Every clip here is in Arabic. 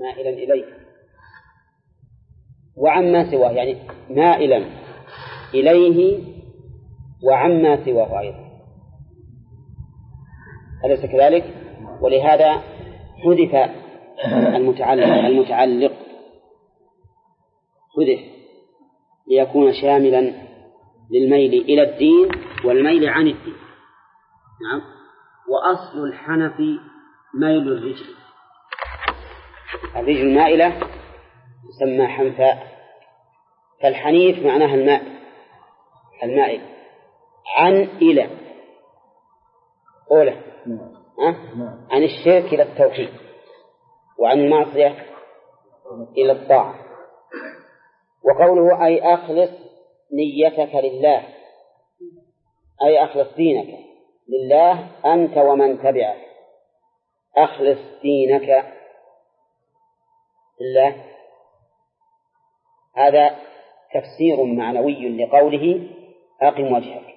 مائلا إليه، وعما سواه يعني مائلا إليه وعما سواه أيضا، أليس كذلك؟ ولهذا حذف المتعلق حذف ليكون شاملا للميل إلى الدين والميل عن الدين. نعم. وأصل الحنف ميل الرجل، الرجل المائلة تسمى حنفاء، فالحنيف معناها المائل عن إلى أولى عن الشرك إلى التوحيد، وعن المعصية إلى الطاعة. وقوله أي أخلص نيتك لله، أي أخلص دينك لله أنت ومن تبعك، أخلص دينك لله، هذا تفسير معنوي لقوله أقم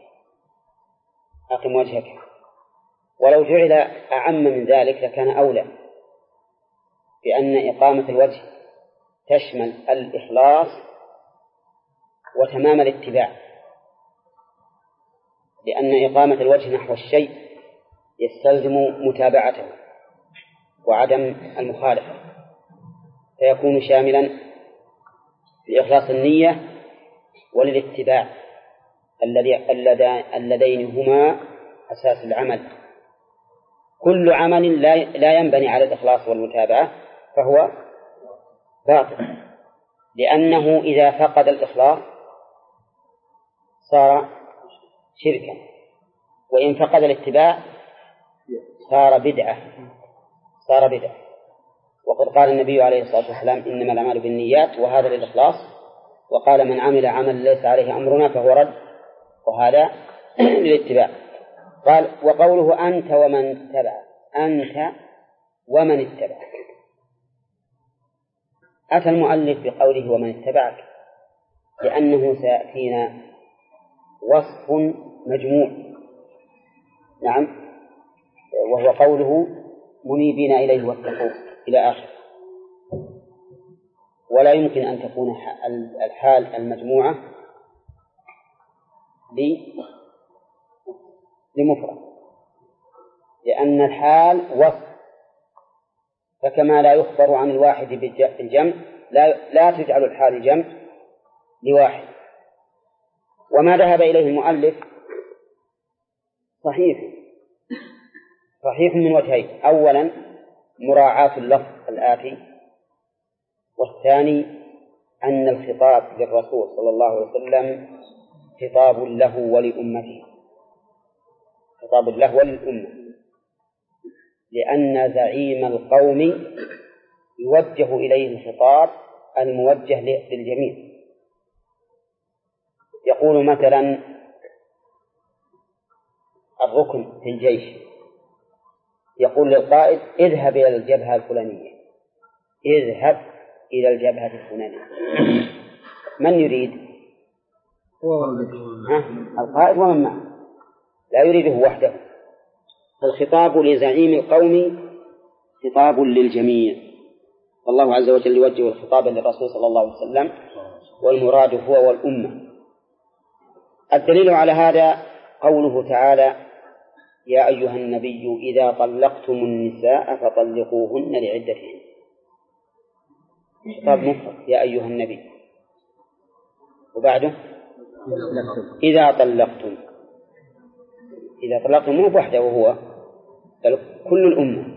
وجهك. ولو جعل أعم من ذلك لكان أولى، بأن إقامة الوجه تشمل الإخلاص وتمام الاتباع، لأن إقامة الوجه نحو الشيء يستلزم متابعته وعدم المخالفة، فيكون شاملا لإخلاص النية وللاتباع اللذين هما أساس العمل. كل عمل لا ينبني على الإخلاص والمتابعة فهو باطل، لأنه إذا فقد الإخلاص صار شركا، وإن فقد الاتباع صار بدعة. وقد قال النبي عليه الصلاة والسلام إنما الأعمال بالنيات، وهذا للإخلاص، وقال من عمل عمل ليس عليه أمرنا فهو رد، وهذا للاتباع. قال وقوله أنت ومن تبعك، أنت ومن اتبعك، أتى المؤلف بقوله ومن اتبعك لأنه سيأتينا وصف مجموع. نعم. وهو قوله منيبين إليه واتقوه إلى آخر. ولا يمكن أن تكون الحال المجموعة لمفرد، لأن الحال وصف، فكما لا يخبر عن الواحد بالجمع لا تجعل الحال جمع لواحد. وما ذهب إليه المؤلف صحيح من وجهين: أولا مراعاة اللفظ الآتي، والثاني أن الخطاب للرسول صلى الله عليه وسلم خطاب له ولأمته، لأن زعيم القوم يوجه إليه الخطاب الموجه للجميع. يقول مثلا الركن في الجيش، يقول للقائد اذهب إلى الجبهة الفلانية، من يريد؟ القائد ومن معه، لا يريده وحده. الخطاب لزعيم القوم خطاب للجميع، والله عز وجل يوجه الخطاب للرسول صلى الله عليه وسلم، والمراد هو والأمة. الدليل على هذا قوله تعالى يا أيها النبي إذا طلقتم النساء فطلقوهن لعدتهن، خطاب مفرد يا أيها النبي، وبعده إذا طلقتم مو وحده وهو بل كل الأمة.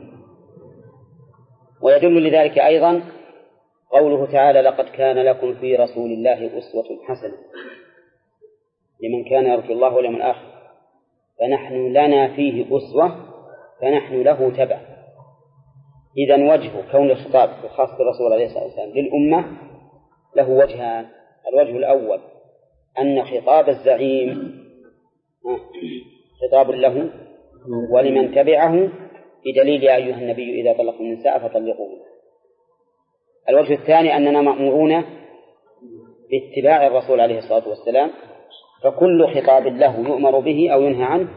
ويدل لذلك أيضا قوله تعالى لقد كان لكم في رسول الله أسوة حسنة لمن كان يرجو الله واليوم الآخر، فنحن لنا فيه أسوة فنحن له تبع. إذن وجه كون الخطاب الخاص بالرسول عليه الصلاة والسلام للأمة له وجهان: الوجه الأول أن خطاب الزعيم خطاب له ولمن تبعه بدليل يا أيها النبي إذا طلقتم النساء فطلقوهن. الوجه الثاني أننا مأمورون باتباع الرسول عليه الصلاة والسلام، فكل خطاب له يؤمر به أو ينهى عنه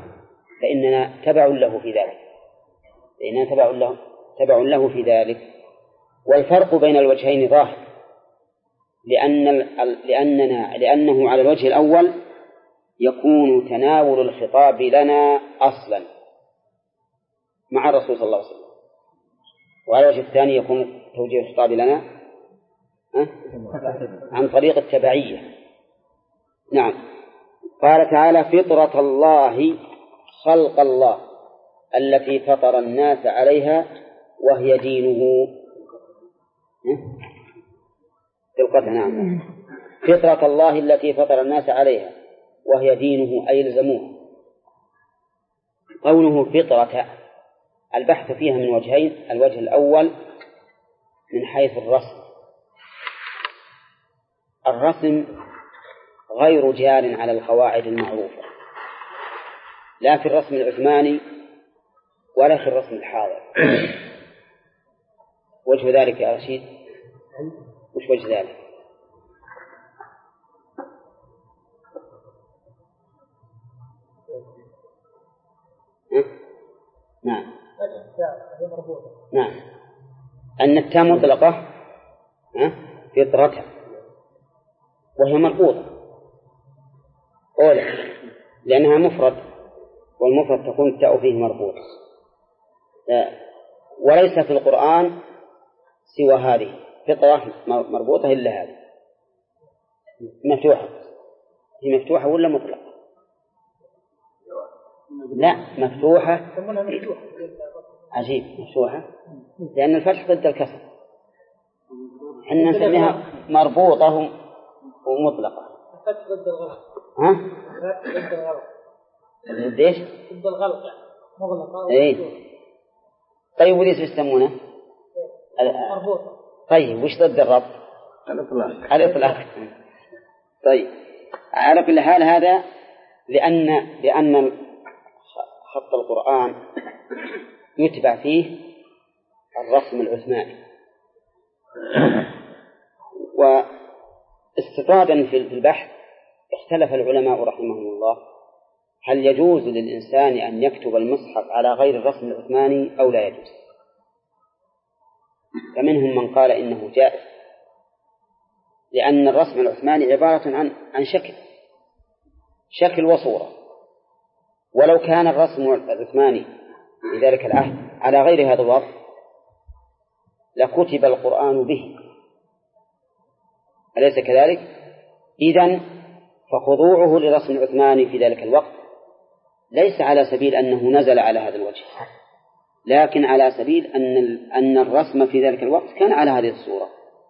فإننا تبع له في ذلك، والفرق بين الوجهين ظاهر، لأنه على الوجه الأول يكون تناول الخطاب لنا أصلا مع الرسول صلى الله عليه وسلم، وعلى الوجه الثاني يكون توجيه الخطاب لنا عن طريق التبعية. نعم. قال تعالى: فطرة الله خلق الله التي فطر الناس عليها وهي دينه. نعم. فطرة الله التي فطر الناس عليها وهي دينه أي يلزموها. قوله فطرة البحث فيها من وجهين: الوجه الأول من حيث الرسم غير جار على القواعد المعروفة، لا في الرسم العثماني ولا في الرسم الحاضر. وجه ذلك يا رشيد؟ وش وجه ذلك؟ نعم. نعم. أن التاء مطلقة فطرة وهي مربوطة أولا لأنها مفرد، والمفرد تكون التاء فيه مربوطة، وليس في القرآن سوى هذه فطرة مربوطة إلا هذه مفتوحة. هي مفتوحة ولا مطلقة؟ لا، مفتوحة. عجيب، مفتوحة لأن الفتح ضد الكسر، إحنا نسميها مربوطة ومطلقة. الفتح ضد الغلق. الفتح ضد الغلق. ضد إيش؟ ضد الغلق يعني مغلقة. إيه. طيب وليش يسمونه؟ مربوطة. طيب وش ضد الربط؟ الإطلاق. طيب على كل حال هذا لأن خط القرآن يتبع فيه الرسم العثماني. واستطرادا في البحث اختلف العلماء رحمهم الله هل يجوز للإنسان أن يكتب المصحف على غير الرسم العثماني أو لا يجوز. فمنهم من قال إنه جائز، لأن الرسم العثماني عبارة عن شكل وصورة، ولو كان الرسم العثماني في ذلك العهد على غير هذا الوضع لكتب القرآن به، أليس كذلك؟ إذن فخضوعه للرسم العثماني في ذلك الوقت ليس على سبيل أنه نزل على هذا الوجه، لكن على سبيل أن الرسم في ذلك الوقت كان على هذه الصورة.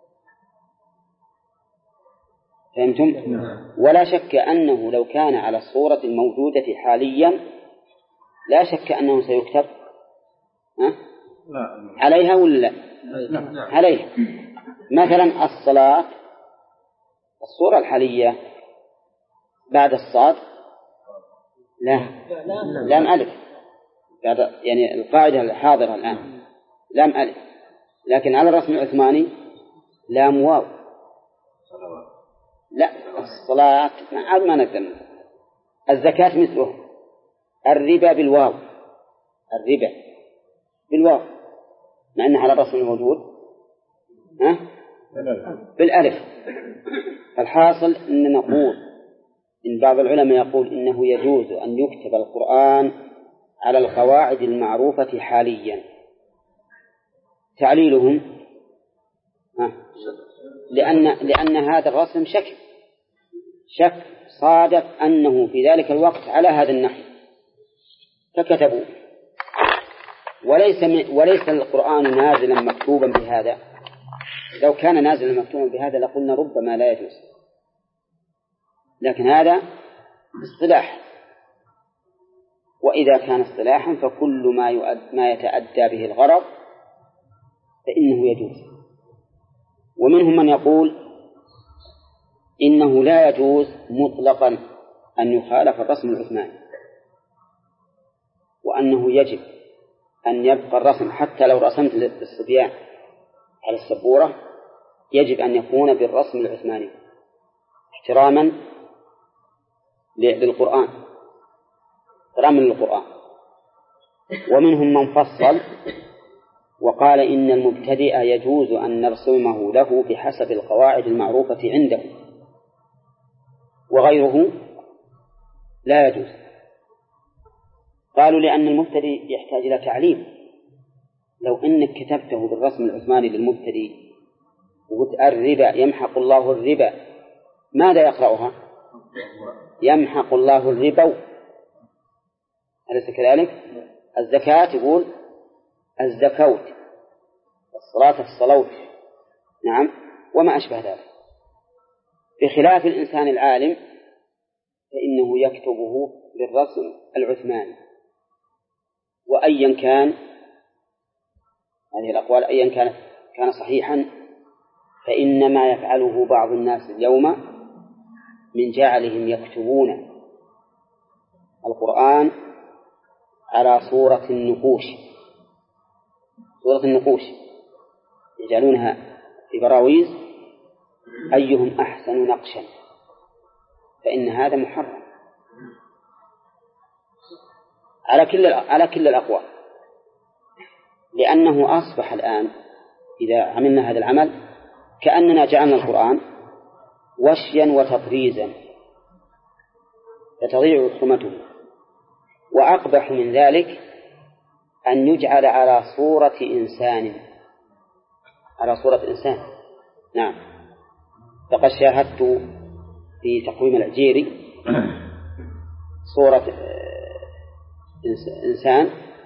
فهمتم؟ ولا شك أنه لو كان على الصورة الموجودة حاليا لا شك أنه سيكتب عليها ولا لا؟ عليها. مثلا الصلاة الصورة الحالية بعد الصاد لام ألف، يعني القاعدة الحاضرة الآن لام ألف، لكن على الرسم العثماني لام واو. لا، الصلاة ما نقدر. الزكاة مثله، الربا بالواو، مع أنها على الرسم الموجود بالألف. الحاصل أن نقول إن بعض العلماء يقول إنه يجوز أن يكتب القرآن على القواعد المعروفة حاليا. تعليلهم لأن هذا الرسم شك صادف أنه في ذلك الوقت على هذا النحو فكتبوا، وليس القرآن نازلا مكتوبا بهذا. لو كان نازلا مكتوبا بهذا لقلنا ربما لا يجوز، لكن هذا اصطلاح، وإذا كان اصطلاحا فكل ما يتأدى به الغرض فإنه يجوز. ومنهم من يقول إنه لا يجوز مطلقا أن يخالف الرسم العثماني، وأنه يجب أن يبقى الرسم حتى لو رسمت للصبيان على السبورة يجب أن يكون بالرسم العثماني احتراما للقرآن. ومنهم من فصل وقال إن المبتدئ يجوز أن نرسمه له بحسب القواعد المعروفة عنده وغيره لا يجوز. قالوا لأن المبتدئ يحتاج إلى تعليم. لو إنك كتبته بالرسم العثماني للمبتدئ وقلت الربا يمحق الله الربا، ماذا يقرأها؟ يمحق الله الربا، أليس كذلك؟ الزكاة يقول الزكوت، الصلاة الصلوت، نعم، وما أشبه ذلك. بخلاف الإنسان العالم فإنه يكتبه بالرسم العثماني. وأيا كان هذه الأقوال أيا كان صحيحا، فإنما يفعله بعض الناس اليوم من جعلهم يكتبون القرآن على صورة النقوش، صورة النقوش يجعلونها في براويز أيهم أحسن نقشا، فإن هذا محرم على كل الأقوال، لأنه أصبح الآن إذا عملنا هذا العمل كأننا جعلنا القرآن وشيا وتطريزا فتضيع حرمته. وأقبح من ذلك أن يجعل على صورة إنسان، على صورة إنسان. نعم، فقد شاهدت في تقويم العجيري صورة إنسان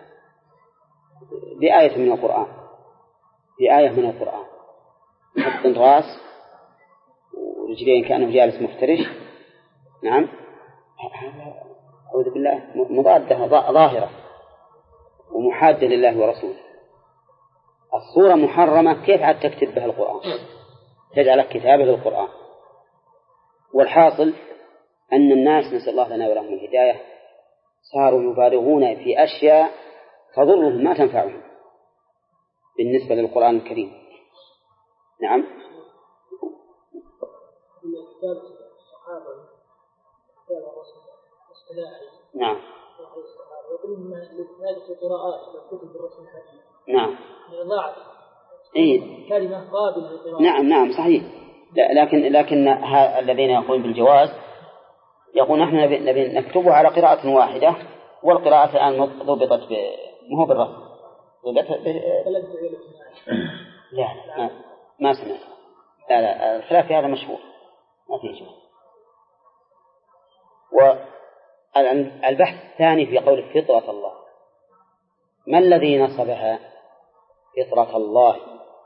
بآية من القرآن، بآية من القرآن، حط الرأس ورجلين كأنه جالس مفترش. نعم، أعوذ بالله، مضادة ظاهرة ومحادة لله ورسوله. الصورة محرمة، كيف عاد تكتب بها القرآن؟ تجعل كتابة للقرآن. والحاصل أن الناس، نسأل الله لنا ولهم الهداية، صاروا يبالغون في أشياء تضرهم ما تنفعهم بالنسبة للقرآن الكريم. نعم. نعم. نعم. إيه. كلمة قابلة للقراءة. نعم صحيح. لكن الذين يقولون بالجواز يقول نحن نبي نكتبه على قراءة واحدة، والقراءة الآن ضبطت مو بالرسم، لا ما سمعت. لا الخلاف هذا مشهور، ما فيه شيء. والبحث الثاني في قول فطرة الله، ما الذي نصبها فطرة الله؟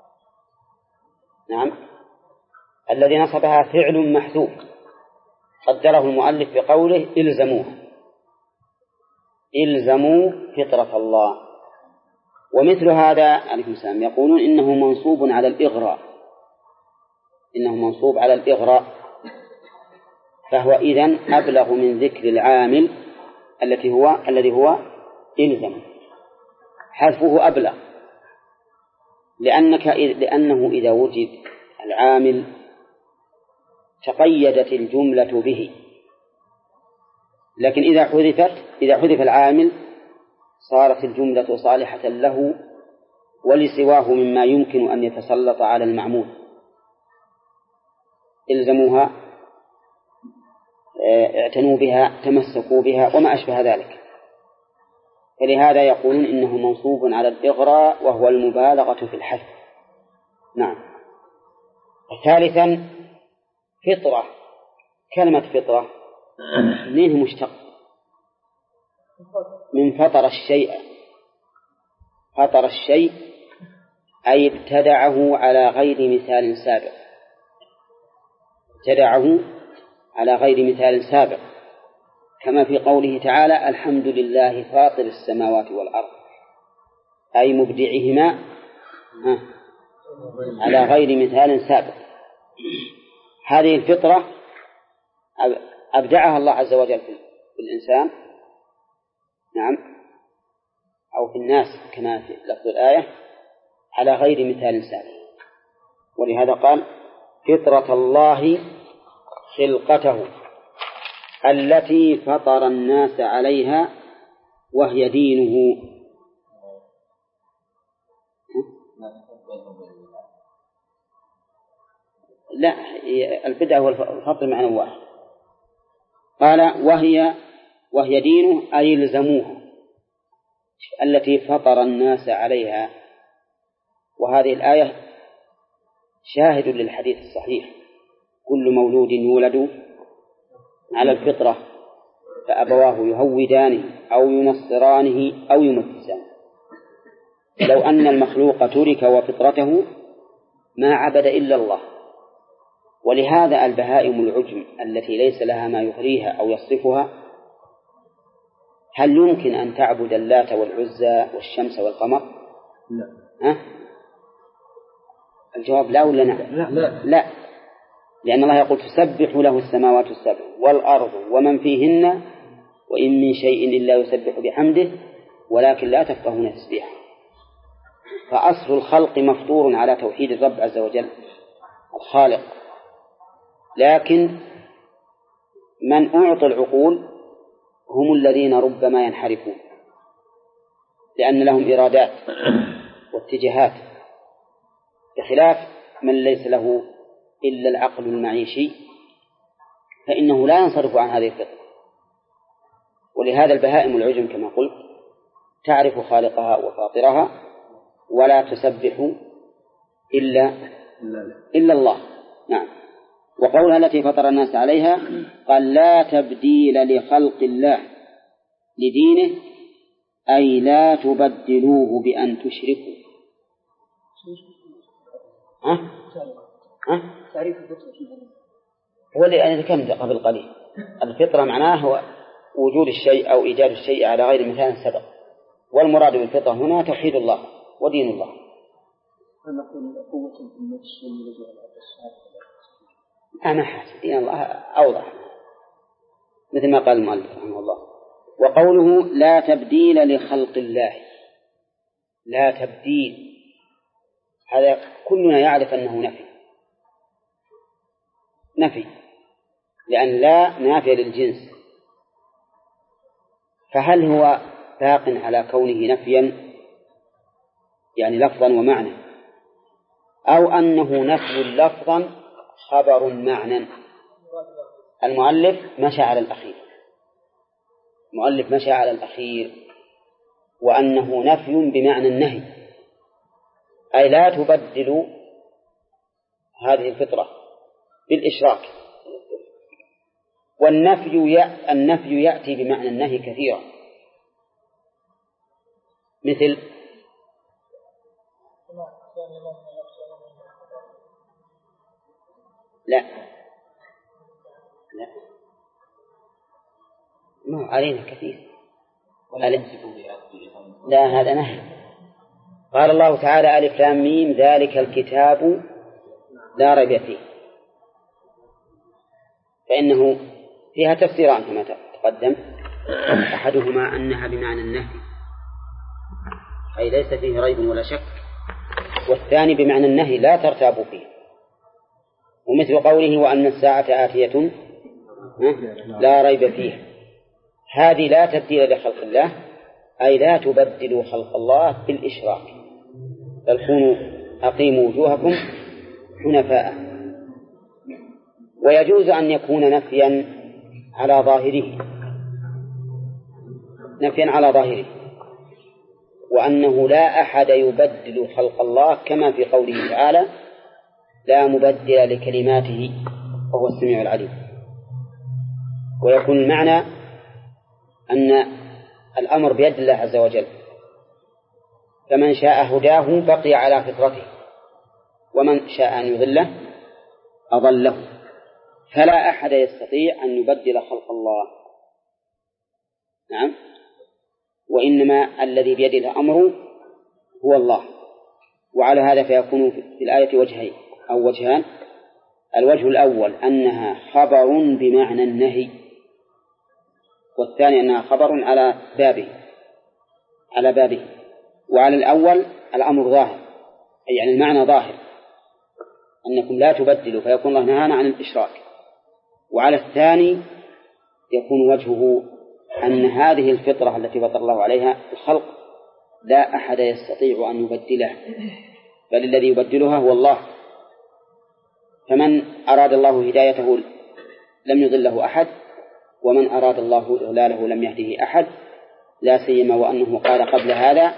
نعم، الذي نصبها فعل محذوف قدره المؤلف بقوله إلزموا فطرة الله. ومثل هذا عليكم السلام يقولون إنه منصوب على الإغراء، إنه منصوب على الإغراء، فهو إذن أبلغ من ذكر العامل الذي هو إلزم، حذفه أبلغ، لأنه إذا وجد العامل تقيدت الجملة به، لكن إذا حذف العامل صارت الجملة صالحة له ولسواه مما يمكن أن يتسلط على المعمول. إلزموها، اعتنوا بها، تمسكوا بها، وما أشبه ذلك. فلهذا يقولون إنه منصوب على الإغراء وهو المبالغة في الحث. نعم. ثالثا فطرة، كلمة فطرة منه مشتق من فطر الشيء. فطر الشيء أي ابتدعه على غير مثال سابق، ابتدعه على غير مثال سابق، كما في قوله تعالى الحمد لله فاطر السماوات والأرض، أي مبدعهما على غير مثال سابق. هذه الفطرة أبدعها الله عز وجل في الإنسان، نعم، أو في الناس كما في لفظ الآية، على غير مثال سابق. ولهذا قال فطرة الله خلقته التي فطر الناس عليها وهي دينه. لا، البدعة والفطر معنى واحد. قال وهي دينه أي يلزموها التي فطر الناس عليها. وهذه الآية شاهد للحديث الصحيح: كل مولود يولد على الفطرة فأبواه يهودانه أو ينصرانه أو يمجسانه. لو أن المخلوق ترك وفطرته ما عبد إلا الله. ولهذا البهائم العجم التي ليس لها ما يغريها أو يصرفها، هل يمكن أن تعبد اللات والعزى والشمس والقمر؟ لا. الجواب لا ولا نعم؟ لا، لأن الله يقول: تسبح له السماوات السبع والأرض ومن فيهن وإن من شيء إلا يسبح بحمده ولكن لا تفقهون تسبيحه. فأصل الخلق مفطور على توحيد الرب عز وجل الخالق، لكن من أعطى العقول هم الذين ربما ينحرفون، لأن لهم إرادات واتجاهات، بخلاف من ليس له إلا العقل المعيشي فإنه لا ينصرف عن هذه الفطرة. ولهذا البهائم العجم كما قلت تعرف خالقها وفاطرها ولا تسبح إلا الله. نعم. وقولها التي فطر الناس عليها قال: لا تبديل لخلق الله لدينه أي لا تبدلوه بأن تشركوا. تعريف الفطرة هو اللي ذكرنا قبل قليل. الفطرة معناه هو وجود الشيء أو إيجاد الشيء على غير مثال سبق، والمراد بالفطرة هنا توحيد الله ودين الله. قوة النفس والنزوع أنا حاسس دين الله أوضح، مثل ما قال المؤلف رحمه الله. وقوله لا تبديل لخلق الله، لا تبديل، هذا كلنا يعرف أنه نفي، لأن لا نافية للجنس، فهل هو باق على كونه نفيا يعني لفظا ومعنى، أو أنه نفي لفظا خبر معنى؟ المؤلف مشى على الأخير، وأنه نفي بمعنى النهي، أي لا تبدلوا هذه الفطرة بالإشراك. والنفي يأتي بمعنى النهي كثيرا، مثل لا ما علينا كثير. لا، هذا نهي. قال الله تعالى: ألف لام ميم ذلك الكتاب لا ريب فيه، فإنه فيها تفسيران كما تقدم. أحدهما أنها بمعنى النهي أي ليس فيه ريب ولا شك، والثاني بمعنى النهي لا ترتابوا فيه، ومثل قوله: وأن الساعة آتية لا ريب فيه. هذه لا تبديل لخلق الله، أي لا تبدلوا خلق الله بالإشراك، بل كونوا أقيموا وجوهكم حنفاء. ويجوز أن يكون نفيا على ظاهره، وأنه لا أحد يبدل خلق الله، كما في قوله تعالى: لا مبدل لكلماته وهو السميع العليم. ويكون المعنى أن الأمر بيد الله عز وجل، فمن شاء هداه بقي على فطرته، ومن شاء أن يضله أضله، فلا أحد يستطيع أن يبدل خلق الله. نعم. وإنما الذي بيده الأمر هو الله. وعلى هذا فيكون في الآية وجهين أو وجهان. الوجه الأول أنها خبر بمعنى النهي، والثاني أنها خبر على بابه. وعلى الأول الأمر ظاهر، أي يعني المعنى ظاهر أنكم لا تبدلوا، فيكون الله نهانا عن الإشراك. وعلى الثاني يكون وجهه أن هذه الفطرة التي فطر الله عليها الخلق لا أحد يستطيع أن يبدله، بل الذي يبدلها هو الله. فمن أراد الله هدايته لم يضله أحد، ومن أراد الله إضلاله لم يهده أحد، لا سيما وأنه قال قبل هذا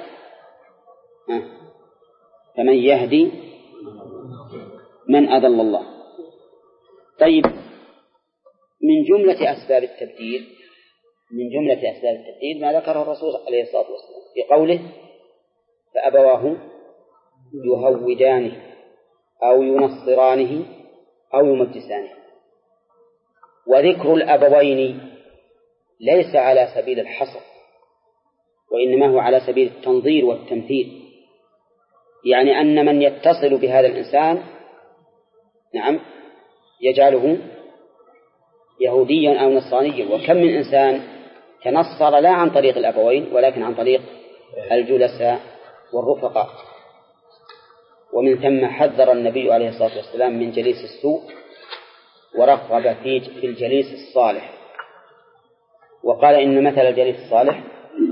فمن يهدي من أضل الله. طيب، من جملة أسباب التبديل ما ذكره الرسول عليه الصلاة والسلام في قوله فأبواه يهودانه أو ينصرانه أو يمجسانه. وذكر الأبوين ليس على سبيل الحصر، وإنما هو على سبيل التنظير والتمثيل، يعني أن من يتصل بهذا الإنسان يجعله يهوديا أو نصرانيا. وكم من إنسان تنصر لا عن طريق الأبوين ولكن عن طريق الجلساء والرفقاء. ومن ثم حذر النبي عليه الصلاة والسلام من جليس السوء ورغب في الجليس الصالح، وقال إن مثل الجليس الصالح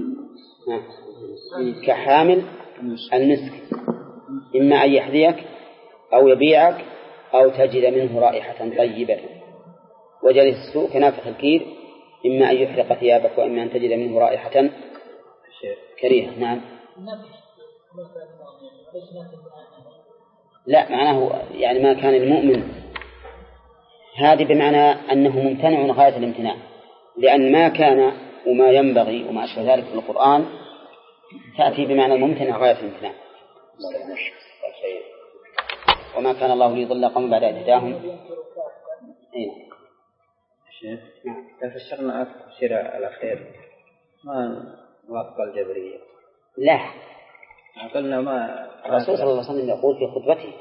كحامل المسك، إما أن يحذيك أو يبيعك أو تجد منه رائحة طيبة. وجليس السوء كنافخ الكير، إما أن يحرق ثيابك وإما أن تجد منه رائحة كريهة. نعم. لا، معناه يعني ما كان المؤمن، هذه بمعنى أنه ممتنع غاية الامتناع، لأن ما كان وما ينبغي وما أشبه ذلك في القرآن تأتي بمعنى الممتنع غاية الامتناع. وما كان الله ليضل قوم بعد إذ هداهم. كيف الشرنا أكثر على خير ما وافق الجبرية؟ لا، قلنا ما الرسول صلى الله عليه وسلم يقول في خطبته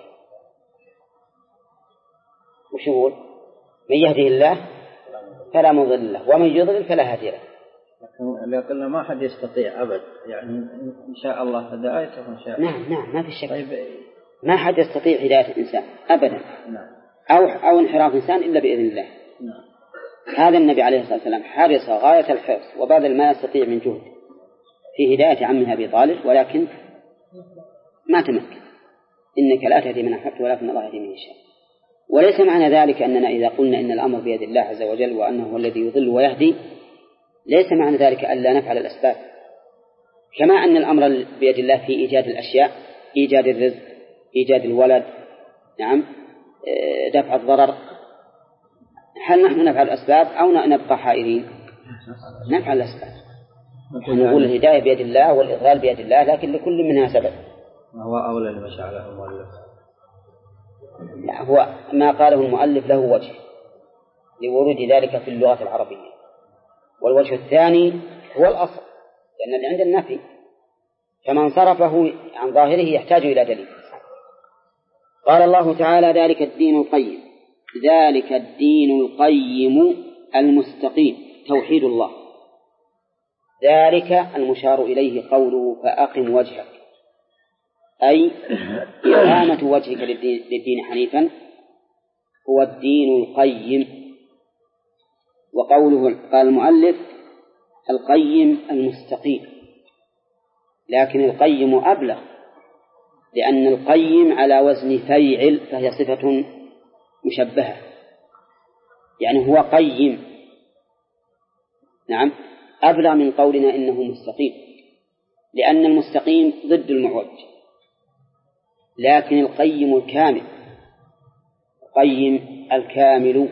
وش يقول؟ من يهده الله فلا مضل له ومن يضلل فلا هادي له. لكن قلنا ما حد يستطيع أبد، يعني إن شاء الله هدايته إن شاء الله. نعم ما في شك. طيب، ما حد يستطيع هداية الإنسان أبدا. نعم. أو انحراف الإنسان إلا بإذن الله. نعم. هذا النبي عليه الصلاة والسلام حرص غاية الحرص وبذل ما يستطيع من جهد في هداية عمه أبي طالب، ولكن ما تمكن. إنك لا تهدي من أحببت ولكن الله يهدي من يشاء. وليس معنى ذلك أننا إذا قلنا إن الأمر بيد الله عز وجل وأنه هو الذي يضل ويهدي، ليس معنى ذلك ألا نفعل الأسباب، كما أن الأمر بيد الله في إيجاد الأشياء، إيجاد الرزق، إيجاد الولد، دفع الضرر. هل نحن نفعل الأسباب أو نبقى حائرين؟ نفعل الأسباب. نقول الهداية بيد الله والإضلال بيد الله، لكن لكل منها سبب. هو أولى لما شعله المؤلف. لا، هو ما قاله المؤلف له وجه لورود ذلك في اللغة العربية، والوجه الثاني هو الأصل، لأن اللي عند النفي فمن صرفه عن ظاهره يحتاج إلى دليل. قال الله تعالى ذلك الدين القيم، ذلك الدين القيم المستقيم توحيد الله. ذلك المشار إليه قوله فأقم وجهك، أي إقامة وجهك للدين حنيفا هو الدين القيم. وقوله قال المؤلف القيم المستقيم، لكن القيم أبلغ، لأن القيم على وزن فيعل فهي صفة مشبهة، يعني هو قيم. نعم، أبلغ من قولنا إنه مستقيم، لأن المستقيم ضد المعوج، لكن القيم الكامل، القيم الكامل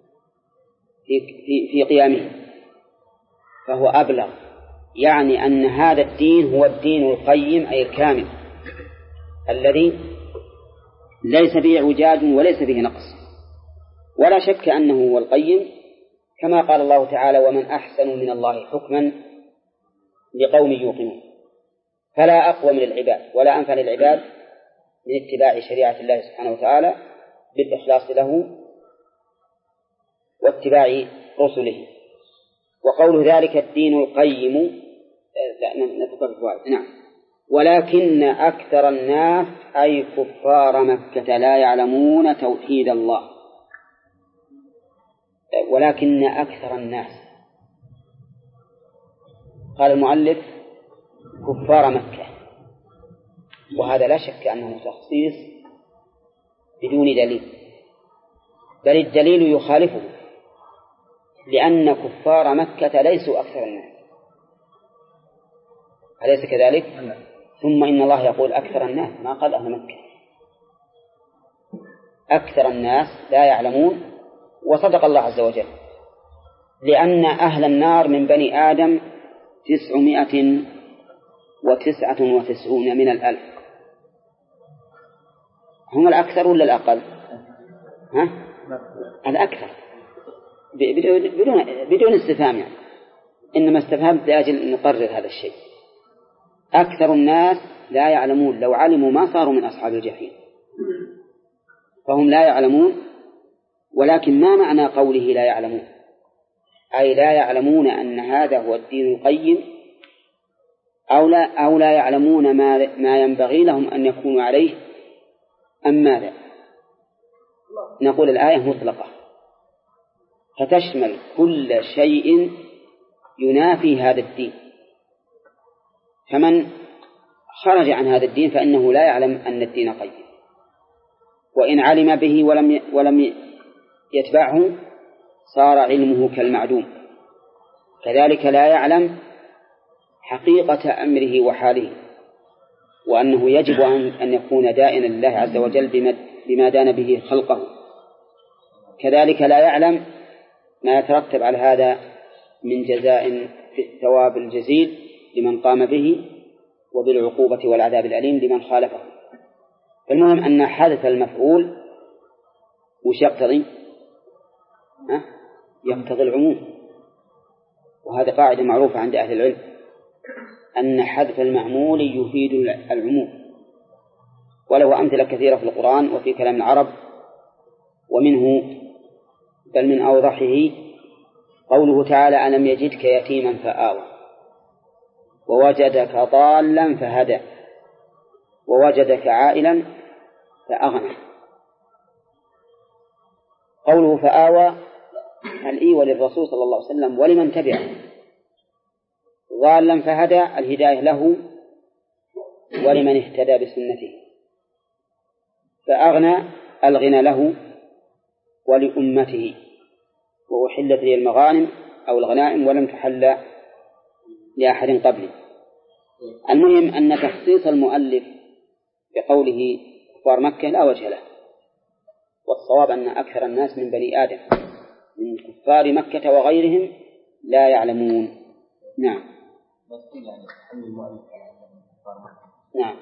في قيامه فهو أبلغ، يعني أن هذا الدين هو الدين القيم أي الكامل الذي ليس فيه اعوجاج وليس فيه نقص، ولا شك أنه هو القيم، كما قال الله تعالى ومن أحسن من الله حكما لقوم يوقنون. فلا أقوى من العباد ولا أنفع للعباد من اتباع شريعة الله سبحانه وتعالى بالإخلاص له واتباع رسله. وقول ذلك الدين القيم نعم، ولكن أكثر الناس أي كفار مكة لا يعلمون توحيد الله. ولكن أكثر الناس، قال المؤلف كفار مكة، وهذا لا شك أنه تخصيص بدون دليل، بل الدليل يخالفه، لأن كفار مكة ليسوا أكثر الناس، أليس كذلك؟ ثم إن الله يقول أكثر الناس، ما قال أهل مكة، أكثر الناس لا يعلمون. وصدق الله عز وجل، لأن أهل النار من بني آدم 999 من 1000. هم الأكثر ولا الأقل؟ الأكثر بدون استفهام يعني. إنما استفهمت لأجل أن نقرر هذا الشيء. أكثر الناس لا يعلمون، لو علموا ما صاروا من أصحاب الجحيم، فهم لا يعلمون. ولكن ما معنى قوله لا يعلمون؟ أي لا يعلمون أن هذا هو الدين القيم، أو لا يعلمون ما ينبغي لهم أن يكونوا عليه، أم ماذا؟ نقول الآية مطلقة فتشمل كل شيء ينافي هذا الدين، فمن خرج عن هذا الدين فإنه لا يعلم أن الدين قيم، وإن علم به ولم يتبعه صار علمه كالمعدوم. كذلك لا يعلم حقيقة أمره وحاله، وأنه يجب أن يكون دائنا لله عز وجل بما دان به خلقه. كذلك لا يعلم ما يترتب على هذا من جزاء في الثواب الجزيل لمن قام به، وبالعقوبة والعذاب الأليم لمن خالفه. فالمهم أن حدث المفعول وش يقتضي؟ يقتضي العموم، وهذه قاعدة معروفة عند أهل العلم، أن حذف المعمول يفيد العموم، وله أمثلة كثيرة في القرآن وفي كلام العرب. ومنه بل من أوضحه قوله تعالى ألم يجدك يتيما فآوى، ووجدك ضالا فهدى، ووجدك عائلا فأغنى. قوله فآوى الإيوة للرسول صلى الله عليه وسلم ولمن تبعه، ضالا فهدى الهداية له ولمن اهتدى بسنته، فأغنى الغنى له ولأمته، وأحلت لي المغانم أو الغنائم ولم تحل لأحد قبلي. المهم أن تخصيص المؤلف بقوله كفار مكة لا وجه له، والصواب أن أكثر الناس من بني آدم من كفار مكة وغيرهم لا يعلمون. نعم. نعم.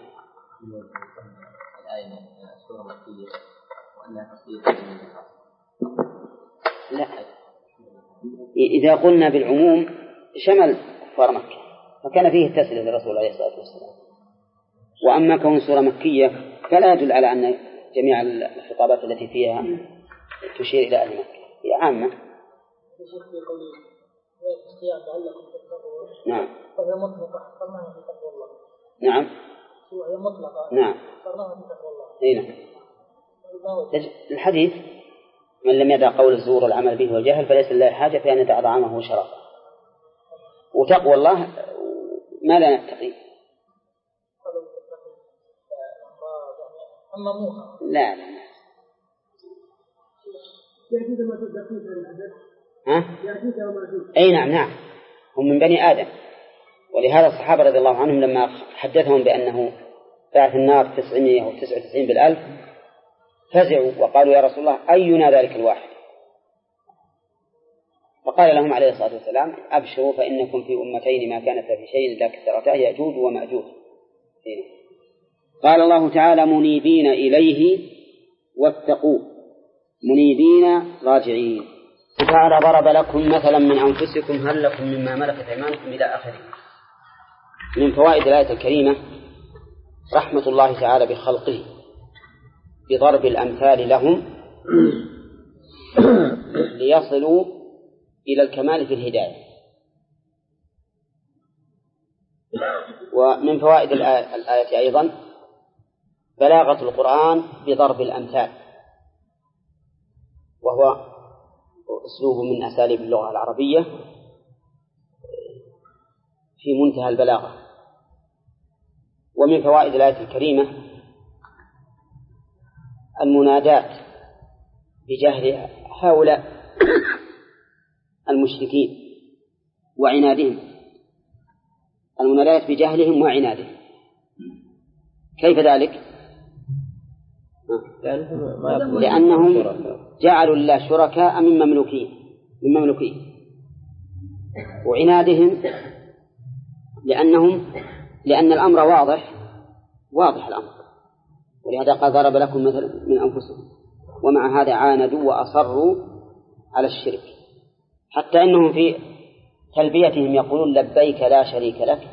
لا، إذا قلنا بالعموم شمل كفار مكة، فكان فيه التسلية للرسول عليه الصلاة والسلام. وأما كون سورة مكية فلا يدل على أن جميع الخطابات التي فيها تشير إلى أهل مكة، هي عامة. نعم. وهي مطلقة حصرناها في تقوى الله. نعم. وهي مطلقة. نعم. حصرناها في تقوى الله. نعم. الحديث من لم يدع قول الزور والعمل به والجهل فليس لله حاجة في أن يدع طعامه وشرابه. وتقوى الله ما لا نتقي. لا لا. ها؟ أي نعم نعم، هم من بني آدم. ولهذا الصحابة رضي الله عنهم لما حدثهم بأنه بعث النار 999 بالألف فزعوا وقالوا يا رسول الله أينا ذلك الواحد؟ فقال لهم عليه الصلاة والسلام أبشروا فإنكم في أمتين ما كانت في شيء إلا كثرتا يأجوج ومأجوج. قال الله تعالى منيبين إليه واتقوا، منيبين راجعين. تعالى ضرب لكم مثلا من أنفسكم هل لكم مما ملكت أيمانكم إلى آخره. من فوائد الآية الكريمة رحمة الله تعالى بخلقه بضرب الأمثال لهم ليصلوا إلى الكمال في الهداية. ومن فوائد الآية أيضا بلاغة القرآن بضرب الأمثال، وهو أسلوب من أساليب اللغة العربية في منتهى البلاغة. ومن فوائد الآية الكريمة المنادات بجهل هؤلاء المشركين وعنادهم، المنادات بجهلهم وعنادهم. كيف ذلك؟ لأنهم جعلوا الله شركاء من مملوكيه وعنادهم لأن الأمر واضح الأمر، ولهذا قال ضرب لكم مثلا من أنفسهم، ومع هذا عاندوا وأصروا على الشرك، حتى إنهم في تلبيتهم يقولون لبيك لا شريك لك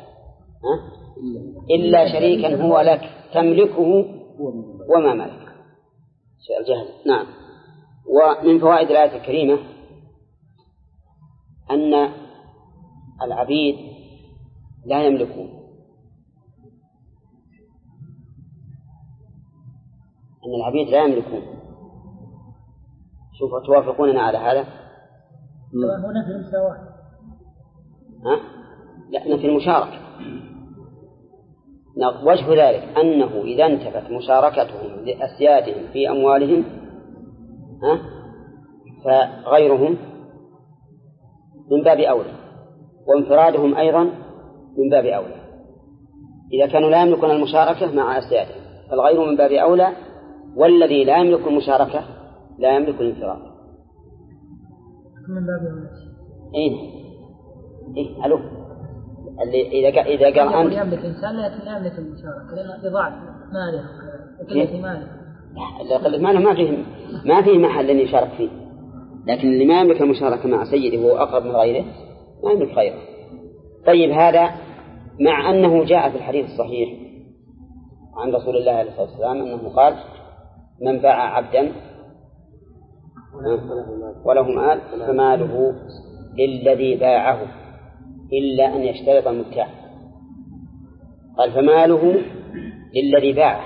إلا شريكا هو لك تملكه وما ملك. الجهل. نعم. ومن فوائد الآية الكريمة أن العبيد لا يملكون، شوف توافقوننا على هذا؟ هنا في المساواة. لا، نفي المشاركة. وجه ذلك أنه إذا انتفت مشاركتهم لأسيادهم في أموالهم فغيرهم من باب أولى، وانفرادهم أيضا من باب أولى. إذا كانوا لا يملكون المشاركة مع أسيادهم فالغير من باب أولى، والذي لا يملك المشاركة لا يملك الانفراد من باب أولى. ألو اللي إذا قال أنت يملك إنسان لكن لا يملك المشاركة لأن ضعف ماله وقلة ماله. لا، قلة ماله ما فيه محل أن يشارك فيه، لكن اللي ما يملك المشاركة مع سيده وهو أقرب من غيره ما يملك غيره. طيب، هذا مع أنه جاء في الحديث الصحيح عن رسول الله عليه الصلاة والسلام أنه قال من باع عبدا وله مال فماله للذي باعه إلا أن يشترط المبتاع. قال فماله للذي باعه،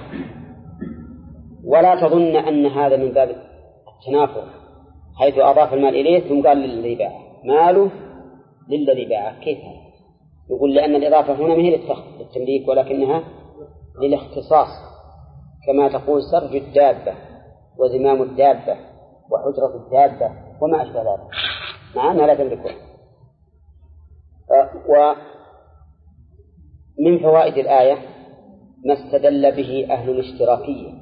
ولا تظن أن هذا من باب التنافر حيث أضاف المال إليه ثم قال للذي باعه ماله للذي باعه. كيف هذا؟ يقول لأن الإضافة هنا ما هي للتمليك ولكنها للاختصاص، كما تقول سرج الدابة وزمام الدابة وحجرة الدابة وما أشبه ذلك، مع أنها لا تملكها. ومن فوائد الآية ما استدل به أهل الاشتراكية،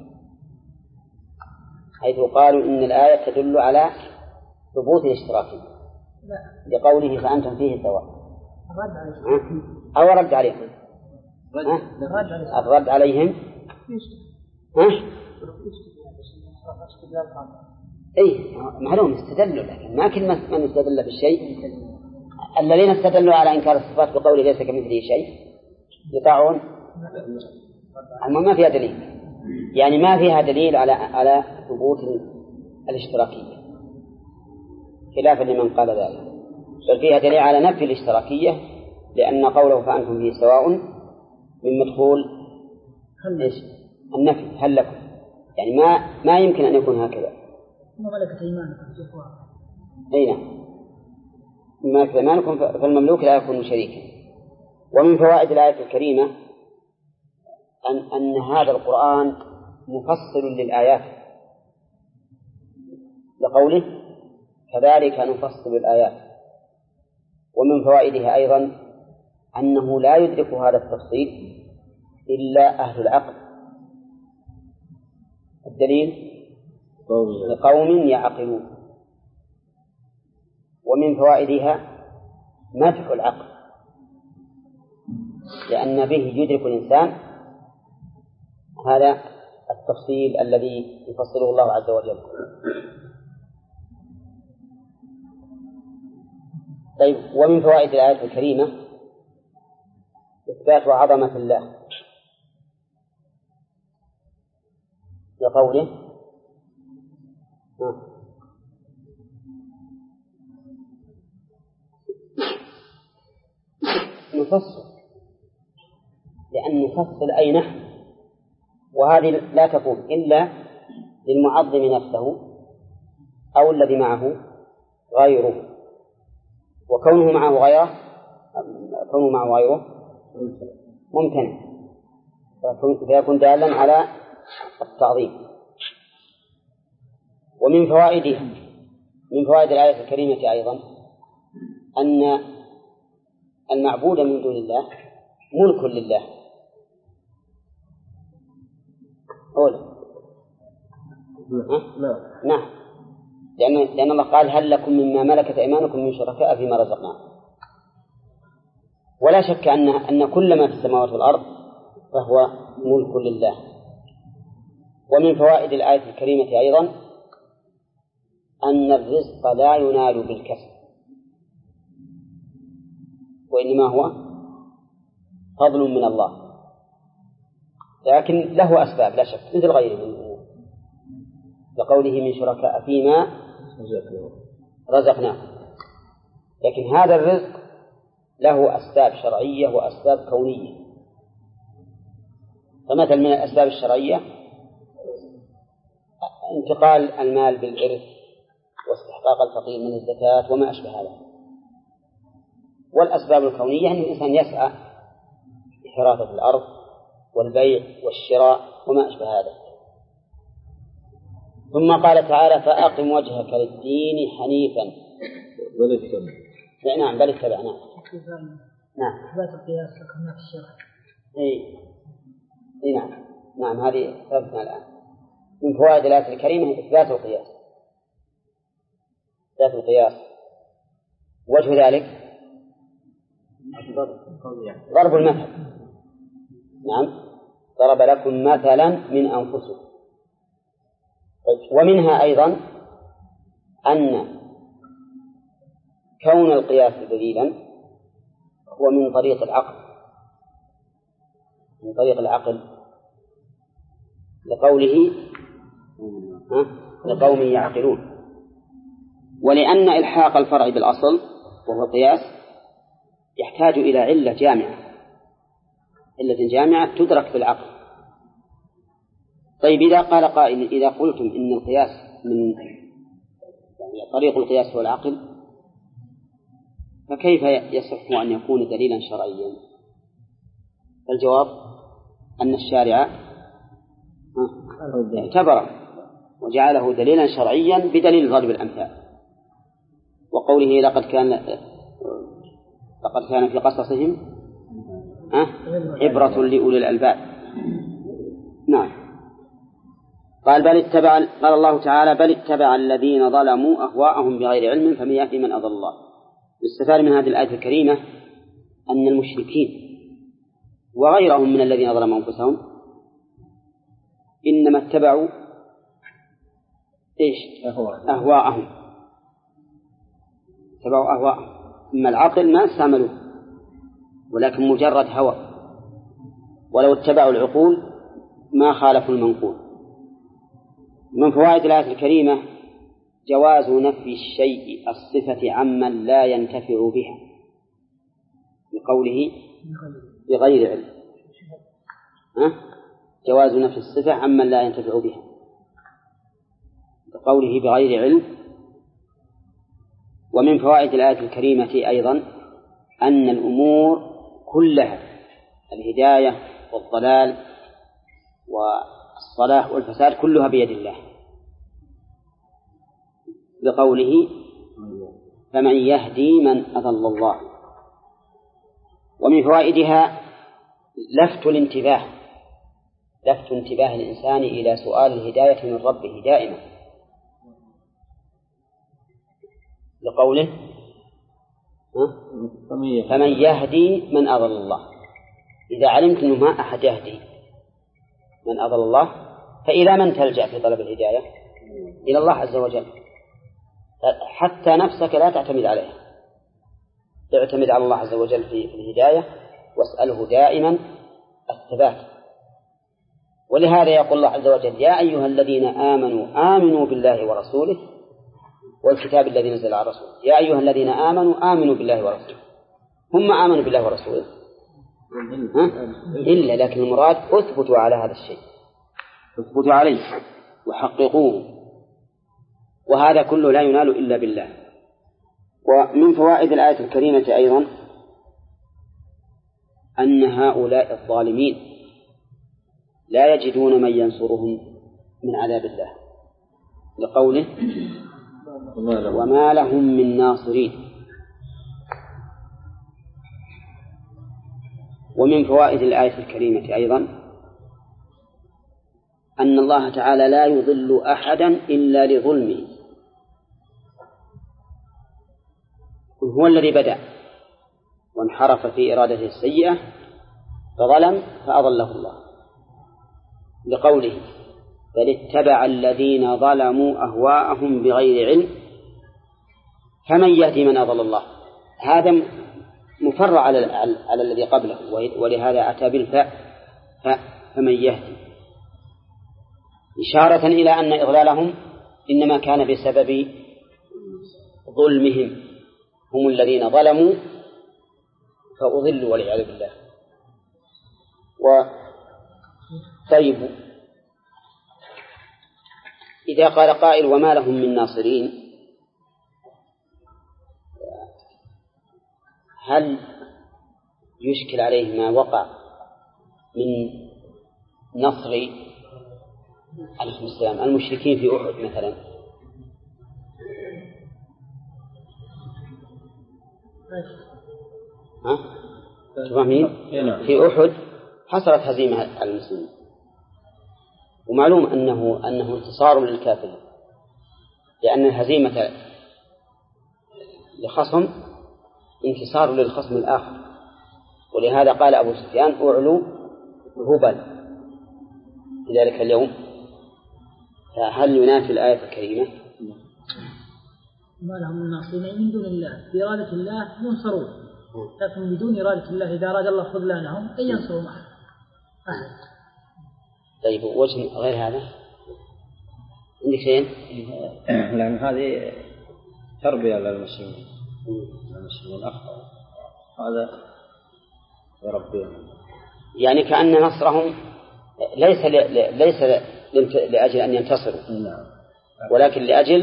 حيث قالوا إن الآية تدل على ثبوت الاشتراكية لقوله فأنتم فيه سواء، أو رد عليهم الرد عليهم معلوم استدلوا، لكن ما كل من استدل بالشيء. الذين استدلوا على إنكار الصفات بقوله ليس كمثله شيء يطاعون، أما ما فيها دليل، يعني ما فيها دليل على ثبوت الاشتراكية، خلافا لمن قال ذلك، بل فيها دليل على نفي الاشتراكية، لأن قوله فأنتم فيه سواء من مدخول النفي هل لكم، يعني ما يمكن أن يكون هكذا. ملكة إيمانكم أي نعم، ملكة إيمانكم فالمملوك لا يكون شريكا. ومن فوائد الآية الكريمة أن هذا القرآن مفصل للآيات، لقوله كذلك نفصل الآيات. ومن فوائدها أيضا أنه لا يدرك هذا التفصيل إلا أهل العقل. الدليل لقوم يعقلون. ومن فوائدها مدح العقل، لأن به يدرك الإنسان هذا التفصيل الذي يفصله الله عز وجل. طيب، ومن فوائد الآية الكريمة إثبات عظمة الله لقوله نفصل، لأن نفصل أي نحن، وهذه لا تكون إلا للمعظم نفسه أو الذي معه غيره، وكونه معه غيره ممتنع، فيكون دالا على التعظيم. ومن فوائدها من فوائد الآية الكريمة أيضا أن المعبود من دون الله ملك لله. نعم، لأن الله قال هل لكم مما ملكت أيمانكم من شركاء فيما رزقناكم. ولا شك أن كل ما في السماوات والأرض فهو ملك لله. ومن فوائد الآية الكريمة أيضا أن الرزق لا ينال بالكسب، وإنما هو فضل من الله، لكن له أسباب لا شك مثل غيره من الأمور، لقوله من شركاء فيما رزقناه. لكن هذا الرزق له أسباب شرعية وأسباب كونية. فمثل من الأسباب الشرعية انتقال المال بالإرث واستحقاق الفقير من الزكاة وما أشبه هذا. والأسباب الكونية أن الإنسان يسعى لحراثة الأرض والبيع والشراء وما أشبه هذا. ثم قال تعالى فأقم وجهك للدين حنيفا نعم بل اتبعناه. نعم إثبات القياس ذكرناه في الشرع. نعم هذه ثبتنا الآن. من فوائد الآية الكريمة إثبات القياس. إثبات القياس وجه ذلك ضرب المثل. نعم ضرب لكم مثلا من أنفسكم. ومنها أيضا أن كون القياس دليلا هو من طريق العقل، من طريق العقل لقوم يعقلون. ولأن إلحاق الفرع بالأصل وهو القياس يحتاج إلى علة جامعة تدرك بالعقل. طيب إذا قال قائل إذا قلتم إن القياس من يعني طريق القياس هو العقل فكيف يصح أن يكون دليلا شرعيا؟ الجواب أن الشارع اعتبره وجعله دليلا شرعيا بدليل ضرب الأمثال، وقوله لقد كان في قصصهم عبرة لأولي الألباب. نعم قال الله تعالى بل اتبع الذين ظلموا أهواءهم بغير علم فمن يهدي من أضل الله. يستفاد من هذه الآية الكريمة أن المشركين وغيرهم من الذين ظلموا أنفسهم إنما اتبعوا أهواءهم. أما العقل ما استعملوه ولكن مجرد هوى، ولو اتبعوا العقول ما خالفوا المنقول. من فوائد الآية الكريمة جواز نفي الشيء الصفة عمن لا ينتفع بها بقوله بغير علم. جواز نفي الصفة عمن لا ينتفع بها بقوله بغير علم. ومن فوائد الآية الكريمة أيضا أن الأمور كلها الهداية والضلال والصلاح والفساد كلها بيد الله بقوله فمن يهدي من أضل الله. ومن فوائدها لفت انتباه الإنسان إلى سؤال الهداية من ربه دائما لقوله فمن يهدي من أضل الله. إذا علمت أنه ما أحد يهدي من أضل الله فإلى من تلجأ في طلب الهداية؟ إلى الله عز وجل. حتى نفسك لا تعتمد عليها، اعتمد على الله عز وجل في الهداية واسأله دائما الثبات. ولهذا يقول الله عز وجل يا أيها الذين آمنوا بالله ورسوله والكتاب الذي نزل على رسوله. يا أيها الذين آمنوا بالله ورسوله. هم آمنوا بالله ورسوله إلا لكن المراد أثبتوا على هذا الشيء، أثبتوا عليه وحققوه، وهذا كله لا ينال إلا بالله. ومن فوائد الآية الكريمة أيضا أن هؤلاء الظالمين لا يجدون من ينصرهم من عذاب الله، لقوله وما لهم من ناصرين. ومن فوائد الآية الكريمة أيضا أن الله تعالى لا يضل أحدا إلا لظلمه، هو الذي بدأ وانحرف في إرادته السيئة فظلم فأضله الله، لقوله بل اتبع الذين ظلموا أهواءهم بغير علم فمن يهدي من أضل الله. هذا مفرع على الذي قبله، ولهذا أتى بالفاء فمن يهدي، إشارة إلى أن إضلالهم إنما كان بسبب ظلمهم، هم الذين ظلموا فأضلوا والعياذ بالله. طيب، إذا قال قائل وما لهم من ناصرين، هل يشكل عليه ما وقع من نصر عليه السلام المشركين في أحد مثلا؟ في أحد حصلت هزيمة على المسلمين، ومعلوم أنه انتصار للكافر، لأن الهزيمة لخصم انتصار للخصم الآخر، ولهذا قال أبو سفيان أعلو هبل في ذلك اليوم. فهل ينافي الآية الكريمة؟ ما لهم من ناصرين من دون الله، بإرادة الله ينصرون، لكن بدون إرادة الله إذا أراد الله خذلانهم أن ينصروا معه أحد. طيب، وجه غير هذا عندك شيء؟ لأن هذه تربية للمسلمين، المسلمين أخطأوا، هذا يربيهم. يعني كأن نصرهم ليس لأجل أن ينتصروا، ولكن لأجل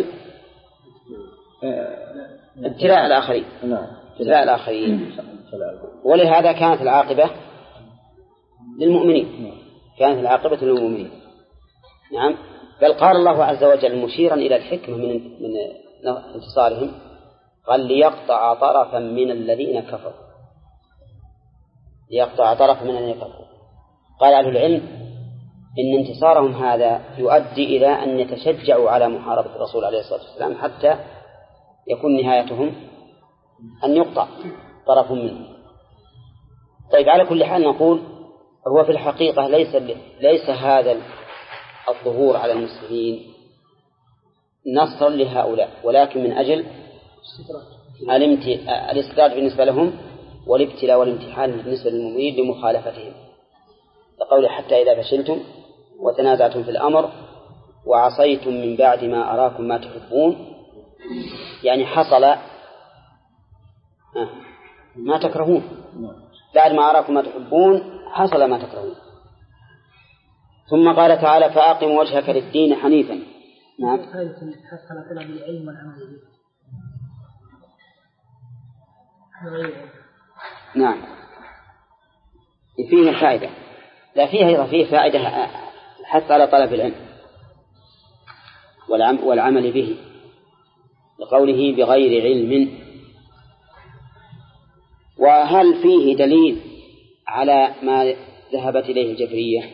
ابتلاء الآخرين. ابتلاء الآخرين. ولهذا كانت العاقبة للمؤمنين. كانت العاقبة للمؤمنين. نعم. بل قال الله عز وجل مشيرا إلى الحكمة من انتصارهم، قال ليقطع طرفا من الذين كفروا. ليقطع طرفا من الذين كفروا. قال أهل العلم إن انتصارهم هذا يؤدي إلى أن يتشجعوا على محاربة الرسول عليه الصلاة والسلام، حتى يكون نهايتهم أن يقطع طرف منهم. طيب، على كل حال نقول هو في الحقيقة ليس هذا الظهور على المسلمين نصرا لهؤلاء، ولكن من أجل الاستدراج بالنسبة لهم، والابتلاء والامتحان بالنسبة للمؤمنين لمخالفتهم، لقوله حتى إذا فشلتم وتنازعتم في الأمر وعصيتم من بعد ما أراكم ما تحبون، يعني حصل ما تكرهون، بعد ما أراكم ما تحبون حصل ما تكرهون. ثم قال تعالى فأقم وجهك للدين حنيفا. نعم. حصل طلب العلم والعمل به. نعم، فيه فائدة. لا، فيه أيضا فيه فائدة حث على طلب العلم والعمل به، لقوله بغير علم. وهل فيه دليل على ما ذهبت إليه الجبرية،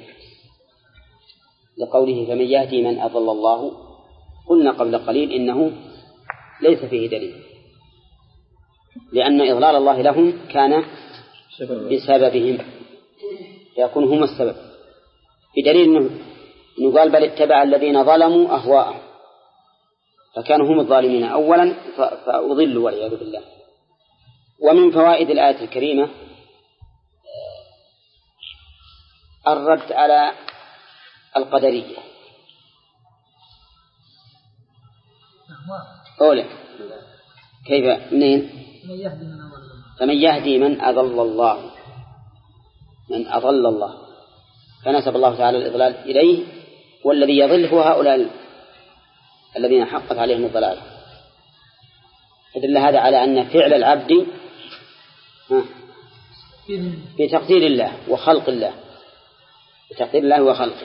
لقوله فمن يهدي من أضل الله؟ قلنا قبل قليل إنه ليس فيه دليل، لأن إضلال الله لهم كان بسببهم، يكون هم السبب، بدليل أنه قال بل اتبع الذين ظلموا أهواءهم، فكانوا هم الظالمين أولا فأضلوا والعياذ بالله. ومن فوائد الآية الكريمة الرد على القدرية. أولا كيف منين؟ فمن يهدي من أضل الله، من أضل الله، فنسب الله تعالى الإضلال إليه، والذي يضل هو هؤلاء الذين حقت عليهم الضلال. فدل هذا على أن فعل العبد في تقدير الله وخلق الله، بتقدير الله وخلقه.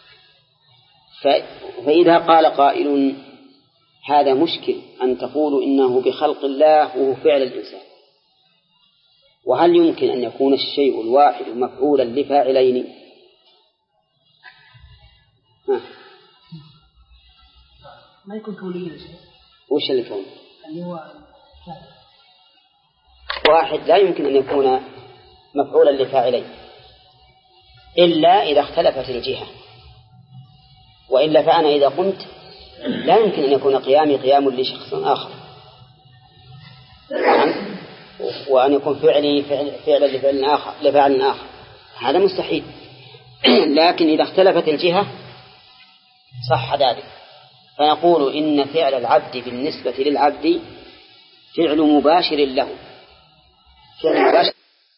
فإذا قال قائل هذا مشكل أن تقول إنه بخلق الله وهو فعل الإنسان، وهل يمكن أن يكون الشيء الواحد مفعولا لفاعلين؟ ما يكون كونيا. وش اللي كون؟ اللي هو واحد لا يمكن أن يكون مفعولا لفاعلين إلا إذا اختلفت الجهة، وإلا فأنا إذا قمت لا يمكن أن يكون قيامي قيام لشخص آخر، وأن يكون فعلي فعلا لفعل آخر، هذا مستحيل. لكن إذا اختلفت الجهة صح ذلك، فنقول إن فعل العبد بالنسبة للعبد فعل مباشر له، فعل مباشر.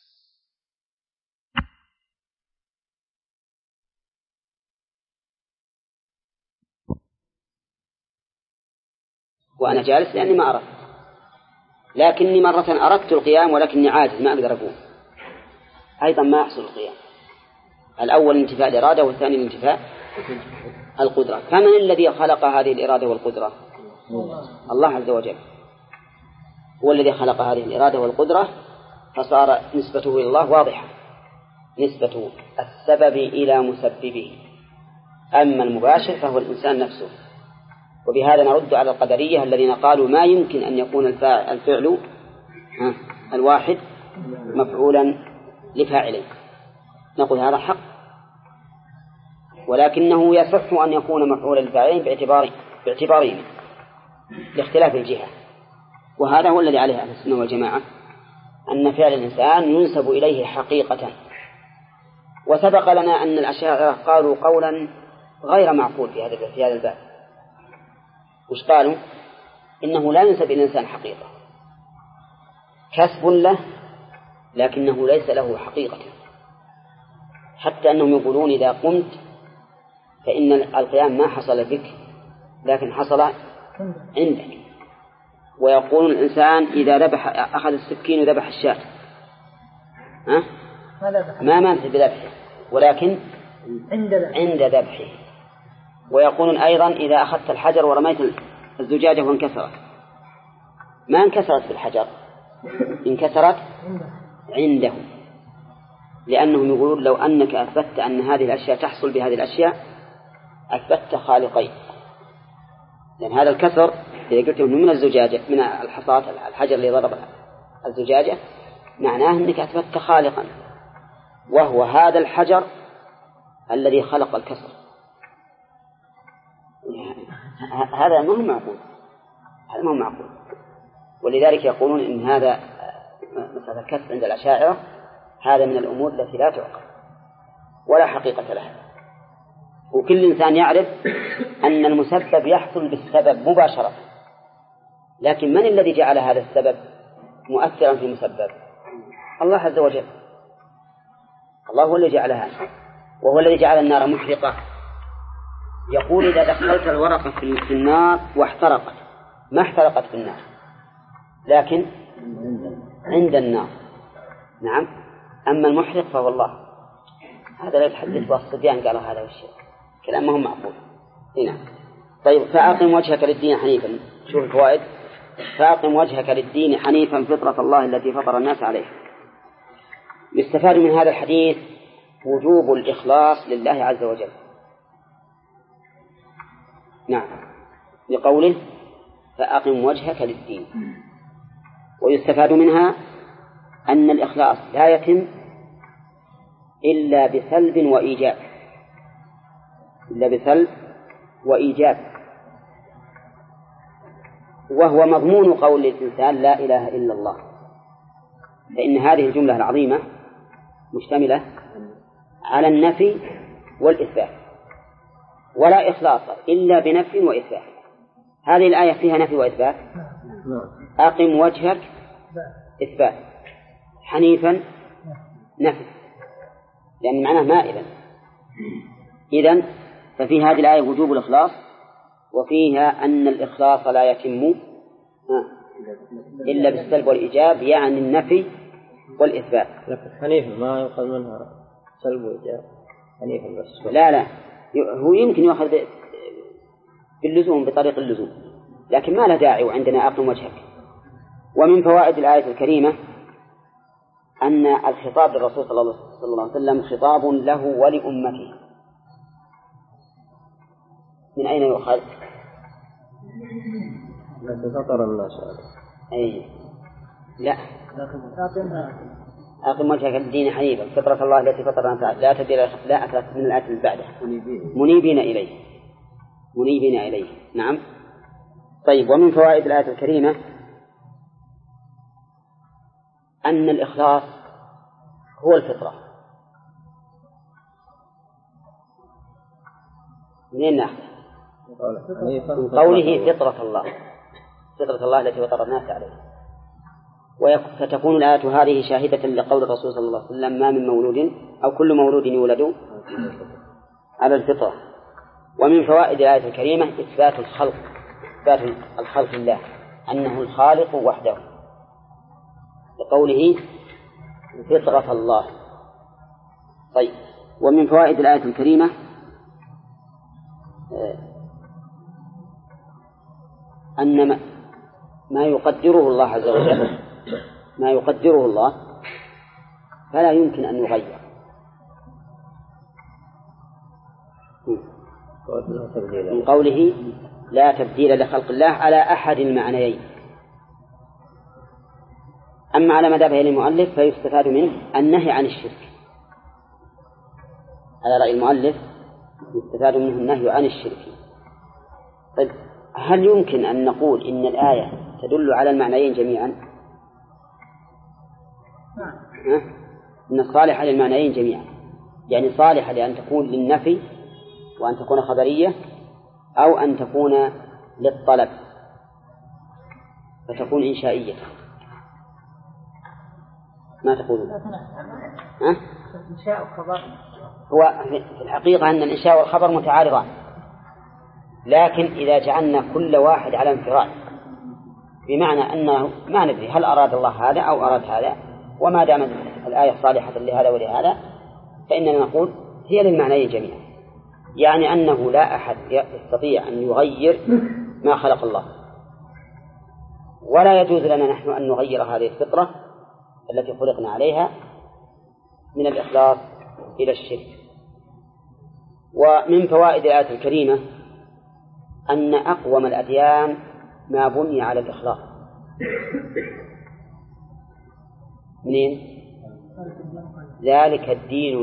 وأنا جالس لأني ما أردت، لكني مرة أردت القيام ولكني عاجز ما أقدر أقوم، أيضا ما يحصل القيام. الأول انتفاء الإرادة والثاني الانتفاء القدرة. فمن الذي خلق هذه الإرادة والقدرة؟ الله عز وجل هو الذي خلق هذه الإرادة والقدرة، فصار نسبته إلى الله واضحة، نسبة السبب إلى مسببه. أما المباشر فهو الإنسان نفسه. وبهذا نرد على القدرية الذين قالوا ما يمكن أن يكون الفعل الواحد مفعولا لفاعلين. نقول هذا حق، ولكنه يصح أن يكون مفعولا لفاعلين باعتبارهم لاختلاف الجهة. وهذا هو الذي عليه أهل السنة والجماعة، أن فعل الإنسان ينسب إليه حقيقة. وسبق لنا أن الأشاعرة قالوا قولا غير معقول في هذا الباب. وش قالوا؟ إنه لا ينسب إلى الإنسان حقيقة، كسب له لكنه ليس له حقيقة، حتى أنهم يقولون إذا قمت فإن القيام ما حصل بك لكن حصل عندك. ويقول الإنسان إذا أخذ السكين وذبح الشاة ما مانت بذبحه ولكن عند ذبحه. ويقولون أيضا إذا أخذت الحجر ورميت الزجاجة وانكسرت ما انكسرت بالحجر، انكسرت عنده، لأنهم يقولون لو أنك أثبت أن هذه الأشياء تحصل بهذه الأشياء أثبت خالقين، لأن هذا الكسر إذا قلت من الزجاجة من الحصاة الحجر اللي ضرب الزجاجة معناه أنك أثبت خالقا، وهو هذا الحجر الذي خلق الكسر. هذا ما هو معقول، هذا ما هو معقول. ولذلك يقولون إن هذا مثلا الكسر عند الأشاعرة هذا من الأمور التي لا تعقل ولا حقيقة لها. وكل إنسان يعرف أن المسبب يحصل بالسبب مباشرة، لكن من الذي جعل هذا السبب مؤثرا في المسبب؟ الله عز وجل. الله هو الذي جعلها، وهو الذي جعل النار محرقة. يقول إذا دخلت الورقة في النار واحترقت ما احترقت في النار لكن عند النار. نعم. أما المحرق فهو الله. هذا لا يتحدث والصبيان قالوا هذا الشيء كلام ما هو معقول. هنا طيب فأقم وجهك للدين حنيفا. شوف الفوائد. فأقم وجهك للدين حنيفا فطرة الله التي فطر الناس عليه. يستفاد من هذا الحديث وجوب الإخلاص لله عز وجل. نعم لقوله فأقم وجهك للدين. ويستفاد منها أن الإخلاص لا يتم إلا بسلب وإيجاب، إلا بسلب وإيجاب، وهو مضمون قول الإنسان لا إله إلا الله. فإن هذه الجملة العظيمة مشتملة على النفي والإثبات، ولا إخلاص إلا بنفي وإثبات. هذه الآية فيها نفي وإثبات. أقم وجهك إثبات، حنيفا نفي، لأن معناه مائلا. إذن ففي هذه الآية وجوب الإخلاص، وفيها أن الإخلاص لا يتم إلا بالسلب والإيجاب، يعني النفي والإثبات. لكن حنيفا ما يقال منها سلب وإيجاب. حنيفا بس. لا هو يمكن يأخذ باللزوم بطريق اللزوم، لكن ما له داعي وعندنا أقم وجهك. ومن فوائد الآية الكريمة أن الخطاب للرسول صلى الله عليه وسلم خطاب له ولأمته. من أين يؤخذ؟ فطر الناس. أي لا، أقم وجهك للدين حنيفا فطرة الله التي فطر الناس لا تبديل لا أكثر من الآية اللي بعدها منيبين إليه. نعم. طيب، ومن فوائد الآية الكريمة أن الإخلاص هو الفطرة. منين نأخذ؟ من قوله فطرة الله التي فطر الناس عليها. فتكون الآية هذه شاهدة لقول الرسول صلى الله عليه وسلم ما من مولود أو كل مولود يولد على الفطرة. ومن فوائد الآية الكريمة إثبات الخلق لله، أنه الخالق وحده، لقوله فطرة الله. طيب، ومن فوائد الآية الكريمة أن ما يقدره الله عز وجل، ما يقدره الله فلا يمكن أن يغير. من قوله لا تبديل لخلق الله على أحد المعنيين. أما على مذهب المؤلف فيستفاد منه النهي عن الشرك. على رأي المؤلف يستفاد منه النهي عن الشرك. طيب، هل يمكن أن نقول إن الآية تدل على المعنيين جميعا؟ إن صالحة للمعنيين جميعا، يعني صالحة لأن تكون للنفي وأن تكون خبرية، أو أن تكون للطلب فتكون إنشائية. ما تقولون؟ إنشاء الخبر هو في الحقيقة أن الإنشاء والخبر متعارضان، لكن إذا جعلنا كل واحد على انفراد، بمعنى أنه ما ندري هل أراد الله هذا أو أراد هذا، وما دامت الآية صالحة لهذا ولهذا فإننا نقول هي للمعنيين جميعا، يعني أنه لا أحد يستطيع أن يغير ما خلق الله، ولا يجوز لنا نحن أن نغير هذه الفطرة التي خلقنا عليها من الإخلاص إلى الشرك. ومن فوائد الآية الكريمة أن أقوم الأديان ما بني على الإخلاص. منين؟ ذلك الدين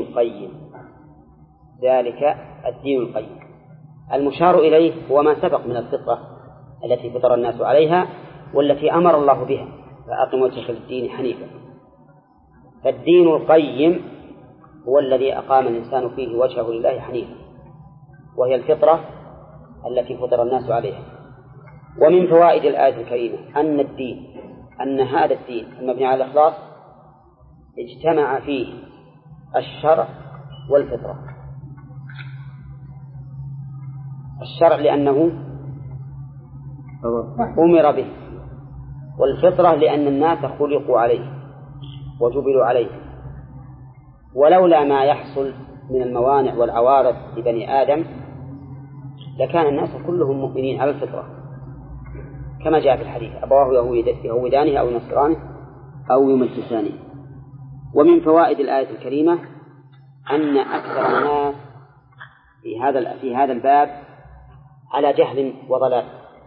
القيم. المشار إليه هو ما سبق من الفطرة التي فطر الناس عليها والتي أمر الله بها، فأقم وجهك للدين حنيفا. فالدين القيم هو الذي أقام الإنسان فيه وجهه لله حنيفا، وهي الفطرة التي فطر الناس عليها. ومن فوائد الآية الكريمة أن هذا الدين المبني على الإخلاص اجتمع فيه الشرع والفطرة. الشرع لأنه أمر به، والفطرة لأن الناس خلقوا عليه وجبلوا عليه، ولولا ما يحصل من الموانع والعوارض لبني آدم لكان الناس كلهم مؤمنين على الفطرة، كما جاء في الحديث أبواه يهودانه أو ينصرانه أو يمجسانه. ومن فوائد الآية الكريمة أن أكثر الناس في هذا الباب على جهل وضلال،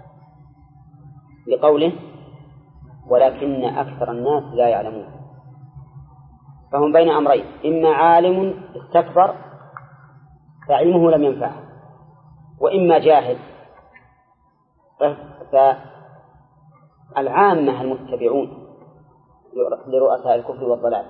لقوله ولكن أكثر الناس لا يعلمون. فهم بين أمرين، إما عالم استكبر فعلمه لم ينفعه، وإما جاهل. فالعامة المتبعون لرؤساء الكفر والضلال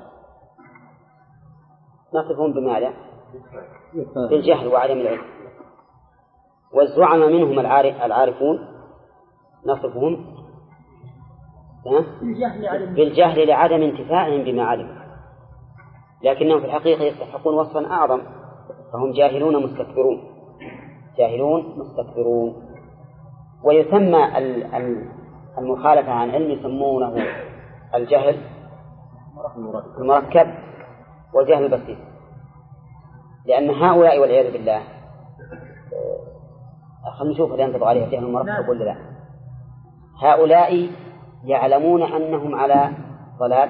نصفهم بماذا؟ بالجهل وعدم العلم. والزعماء منهم العارفون نصفهم بالجهل لعدم انتفاعهم بما علموا، لكنهم في الحقيقة يستحقون وصفا أعظم، فهم جاهلون مستكبرون. ويسمى المخالفة عن علم يسمونه الجهل المركب والجهل البسيط. لأن هؤلاء والعياذ بالله خلنا نشوف هل ينطبق عليها جهل مركب ولا لا. هؤلاء يعلمون أنهم على ضلال،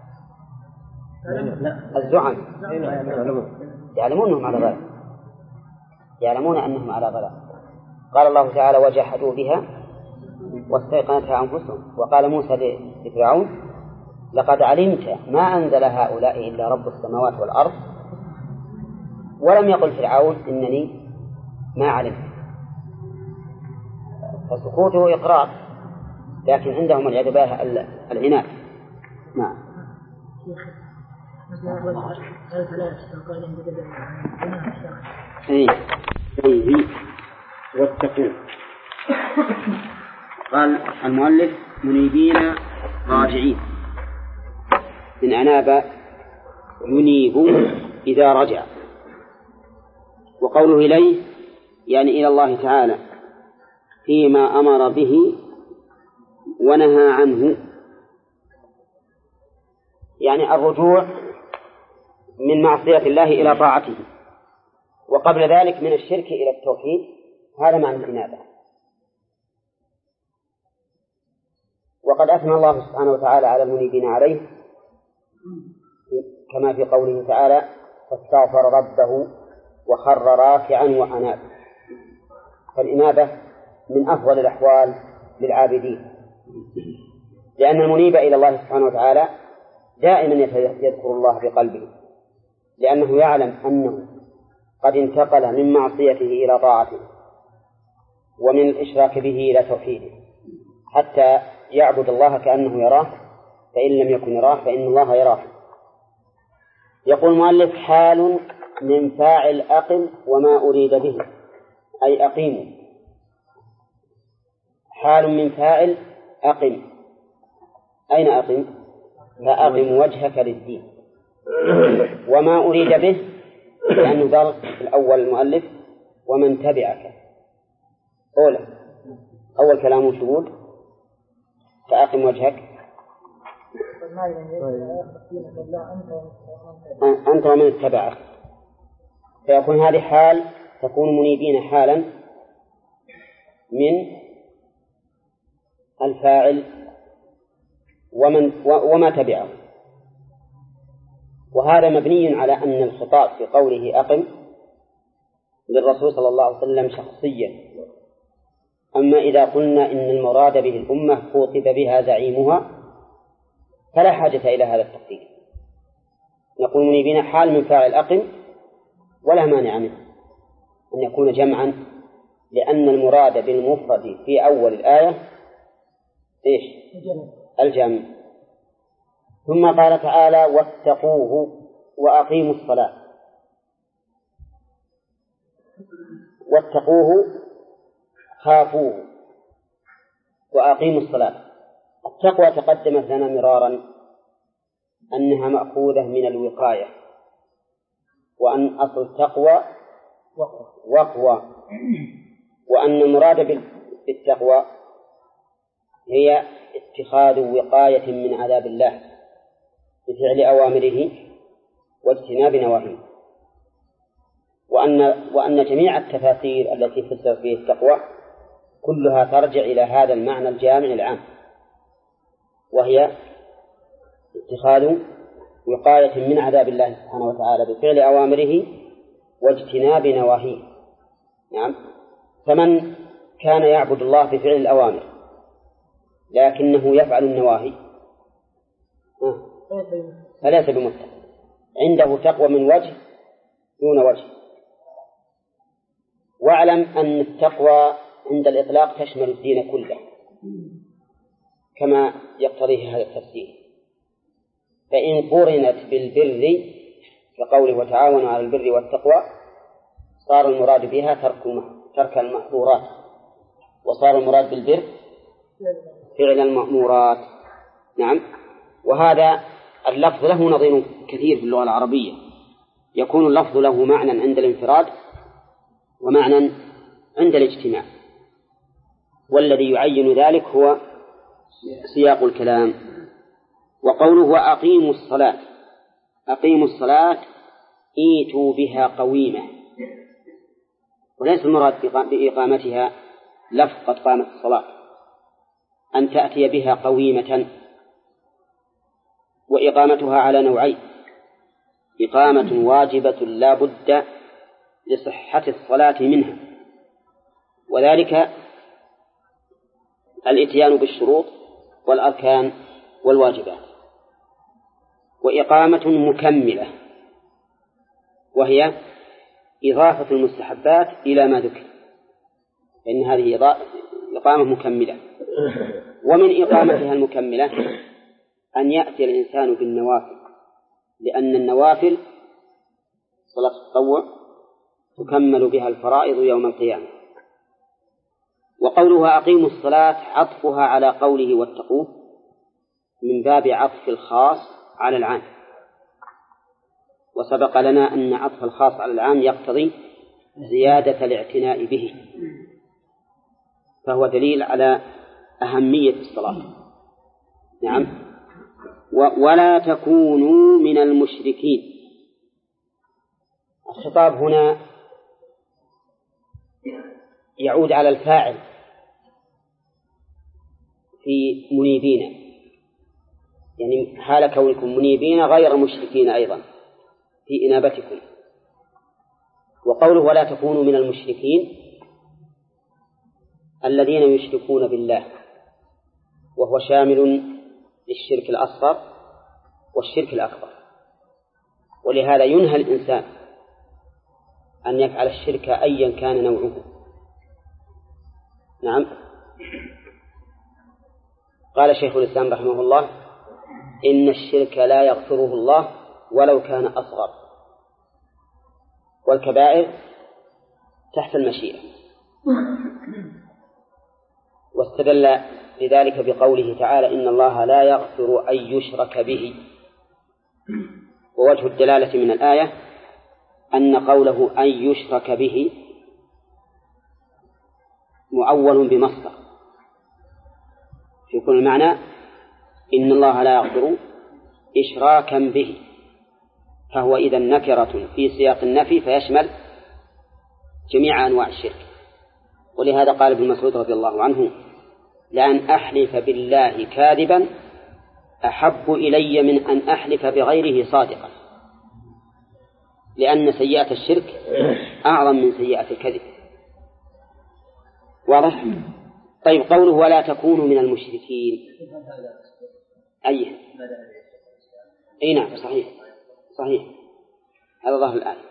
الزعم يعلمون أنهم على ضلال، يعلمون أنهم على ضلال. قال الله تعالى وجحدوا بها واستيقنتها أنفسهم. وقال موسى لفرعون لقد علمت ما أنزل هؤلاء إلا رب السماوات والأرض. ولم يقل فرعون إنني ما علمت، فسكوته إقرار، لكن عندهم العدباء العناد. نعم. واتقوا. قال المؤلف منيبين راجعين، من أناب ينيب إذا رجع. وقوله إليه يعني إلى الله تعالى فيما أمر به ونهى عنه، يعني الرجوع من معصية الله إلى طاعته، وقبل ذلك من الشرك إلى التوحيد. هذا معنى الإنابة. وقد أثنى الله سبحانه وتعالى على المنيبين عليه كما في قوله تعالى فاستغفر ربه وخر راكعا وأناب. فالإنابة من أفضل الأحوال للعابدين، لأن المنيب إلى الله سبحانه وتعالى دائما يذكر الله بقلبه، لأنه يعلم أنه قد انتقل من معصيته إلى طاعته ومن الإشراك به إلى توحيده، حتى يعبد الله كأنه يراه، فإن لم يكن يراه فإن الله يراه. يقول المؤلف حال من فاعل أقم وما أريد به، أي أقيموا. حال من فاعل أقم، أين أقم؟ فأقم وجهك للدين. وما أريد به لأنه ذكر في الأول المؤلف ومن تبعك، أول كلامه شهود فأقم وجهك أنت ومن اتبعك، فيكون هذه حال تكون منيبين حالا من الفاعل وما تبعه. وهذا مبني على أن الخطاب في قوله أقم للرسول صلى الله عليه وسلم شخصيا. أما إذا قلنا إن المراد به الأمة خوطب بها زعيمها فلا حاجة إلى هذا التقدير، نقول منيبين حال من فاعل أقم، ولا مانع منه أن يكون جمعا، لأن المراد بالمفرد في أول الآية إيش؟ الجمع. ثم قال تعالى واتقوه وأقيموا الصلاة. واتقوه خافوه وأقيموا الصلاة. التقوى تقدمت لنا مرارا أنها مأخوذة من الوقاية، وأن أصل التقوى وقوى، وأن المراد بالتقوى هي اتخاذ وقاية من عذاب الله بفعل أوامره واجتناب نواهيه، وأن جميع التفاسير التي فسر فيه التقوى كلها ترجع إلى هذا المعنى الجامع العام، وهي اتخاذ وقاية من عذاب الله سبحانه وتعالى بفعل أوامره واجتناب نواهيه. نعم. فمن كان يعبد الله بفعل الأوامر لكنه يفعل النواهي فليس بمتقى، عنده تقوى من وجه دون وجه. واعلم أن التقوى عند الإطلاق تشمل الدين كله كما يقتضيه هذا التفسير، فإن قرنت بالبر كقوله وتعاونوا على البر والتقوى صار المراد بها ترك المحظورات، وصار المراد بالبر فعل المأمورات. نعم. وهذا اللفظ له نظير كثير في اللغة العربية، يكون اللفظ له معنى عند الانفراد ومعنى عند الاجتماع، والذي يعين ذلك هو سياق الكلام. وقوله وأقيموا الصلاة، أقيموا الصلاة ائتوا بها قويمة، وليس المراد بإقامتها لفظ قد قامت الصلاة، أن تأتي بها قويمة. وإقامتها على نوعين: إقامة واجبة لا بد لصحة الصلاة منها، وذلك الإتيان بالشروط والأركان والواجبات، وإقامة مكملة وهي إضافة المستحبات إلى ما ذكر، فإن هذه إقامة مكملة. ومن إقامتها المكملة أن يأتي الإنسان بالنوافل، لأن النوافل صلاة التطوع تكمل بها الفرائض يوم القيامة. وقولها أقيموا الصلاة عطفها على قوله واتقوه من باب عطف الخاص على العام، وسبق لنا أن عطف الخاص على العام يقتضي زيادة الاعتناء به، فهو دليل على أهمية الصلاة. نعم. ولا تكونوا من المشركين. الخطاب هنا يعود على الفاعل في منيبين، يعني حال كونكم منيبين غير مشركين أيضا في إنابتكم. وقوله ولا تكونوا من المشركين الذين يشركون بالله، وهو شامل للشرك الأصغر والشرك الأكبر، ولهذا ينهى الإنسان أن يفعل الشرك أيا كان نوعه. نعم. قال شيخ الإسلام رحمه الله: إن الشرك لا يغفره الله ولو كان أصغر، والكبائر تحت المشيئة. واستدل لذلك بقوله تعالى: إن الله لا يغفر أن يشرك به. ووجه الدلالة من الآية أن قوله أن يشرك به مؤول بمصدر في كل معنى: إن الله لا يغفر إشراكا به، فهو إذا نكرة في سياق النفي فيشمل جميع أنواع الشرك. ولهذا قال ابن مسعود رضي الله عنه: لأن أحلف بالله كاذبا أحب إلي من أن أحلف بغيره صادقا، لأن سيئة الشرك أعظم من سيئة الكذب. واضح؟ طيب، قوله ولا تكونوا من المشركين أي نعم، صحيح هذا ظاهر الآية.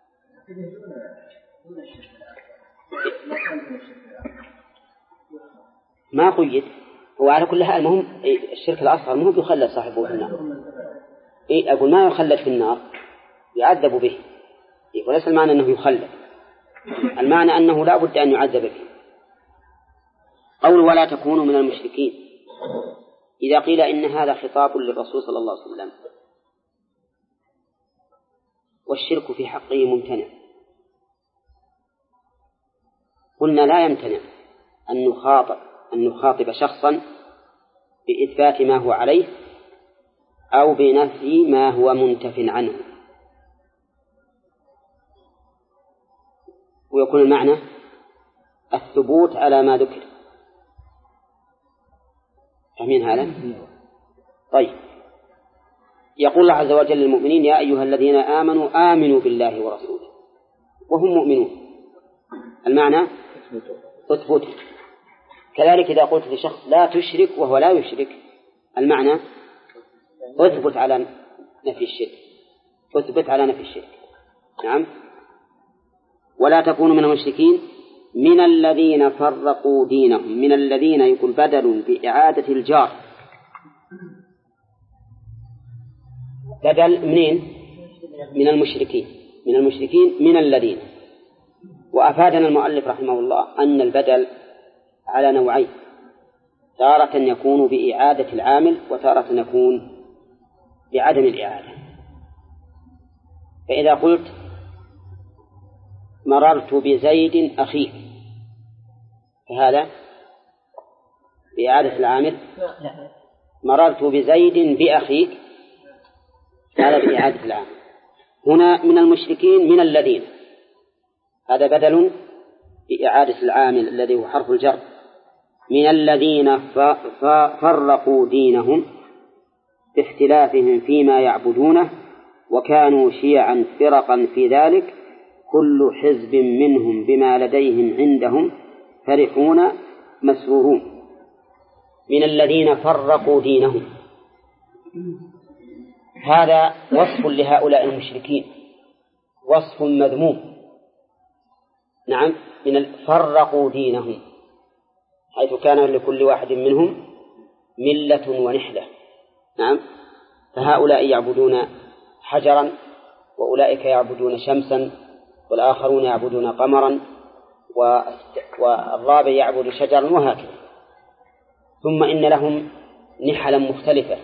ما قيد، هو على كل حال المهم الشرك الأصغر مهم يخلد صاحبه في النار. أقول ما يخلد في النار، يعذب به، وليس المعنى أنه يخلد، المعنى أنه لا بد أن يعذب به. قول ولا تكونوا من المشركين، إذا قيل إن هذا خطاب للرسول صلى الله عليه وسلم والشرك في حقه ممتنع، قلنا لا يمتنع أن نخاطب شخصا بإثبات ما هو عليه أو بنفي ما هو منتف عنه، ويكون المعنى الثبوت على ما ذكر. فمن هذا طيب، يقول الله عز وجل للمؤمنين: يا أيها الذين آمنوا آمنوا بالله ورسوله، وهم مؤمنون، المعنى اثبتوا. كذلك إذا قلت لشخص لا تشرك وهو لا يشرك، المعنى اثبت على نفي الشرك، اثبت على نفي الشرك. نعم. ولا تكونوا من المشركين من الذين فرقوا دينهم. من الذين يقول بدل بإعادة الجار، بدل منين؟ من المشركين. من المشركين من الذين. وأفادنا المؤلف رحمه الله أن البدل على نوعين: تارة يكون بإعادة العامل، وتارة يكون بعدم الإعادة. فإذا قلت مررت بزيد أخيك، فهذا بإعادة العامل. مررت بزيد بأخيك، هذا بإعادة العامل. هنا من المشركين من الذين، هذا بدل بإعادة العامل الذي هو حرف الجر، من الذين فرقوا دينهم باختلافهم فيما يعبدونه وكانوا شيعا فرقا في ذلك كل حزب منهم بما لديهم عندهم فرحون مسرورون. من الذين فرقوا دينهم، هذا وصف لهؤلاء المشركين، وصف مذموم. نعم، فرقوا دينهم، حيث كان لكل واحد منهم ملة ونحلة. نعم، فهؤلاء يعبدون حجرا، وأولئك يعبدون شمسا، والآخرون يعبدون قمرا، والرابع يعبد شجرا، وهكذا. ثم إن لهم نحلا مختلفة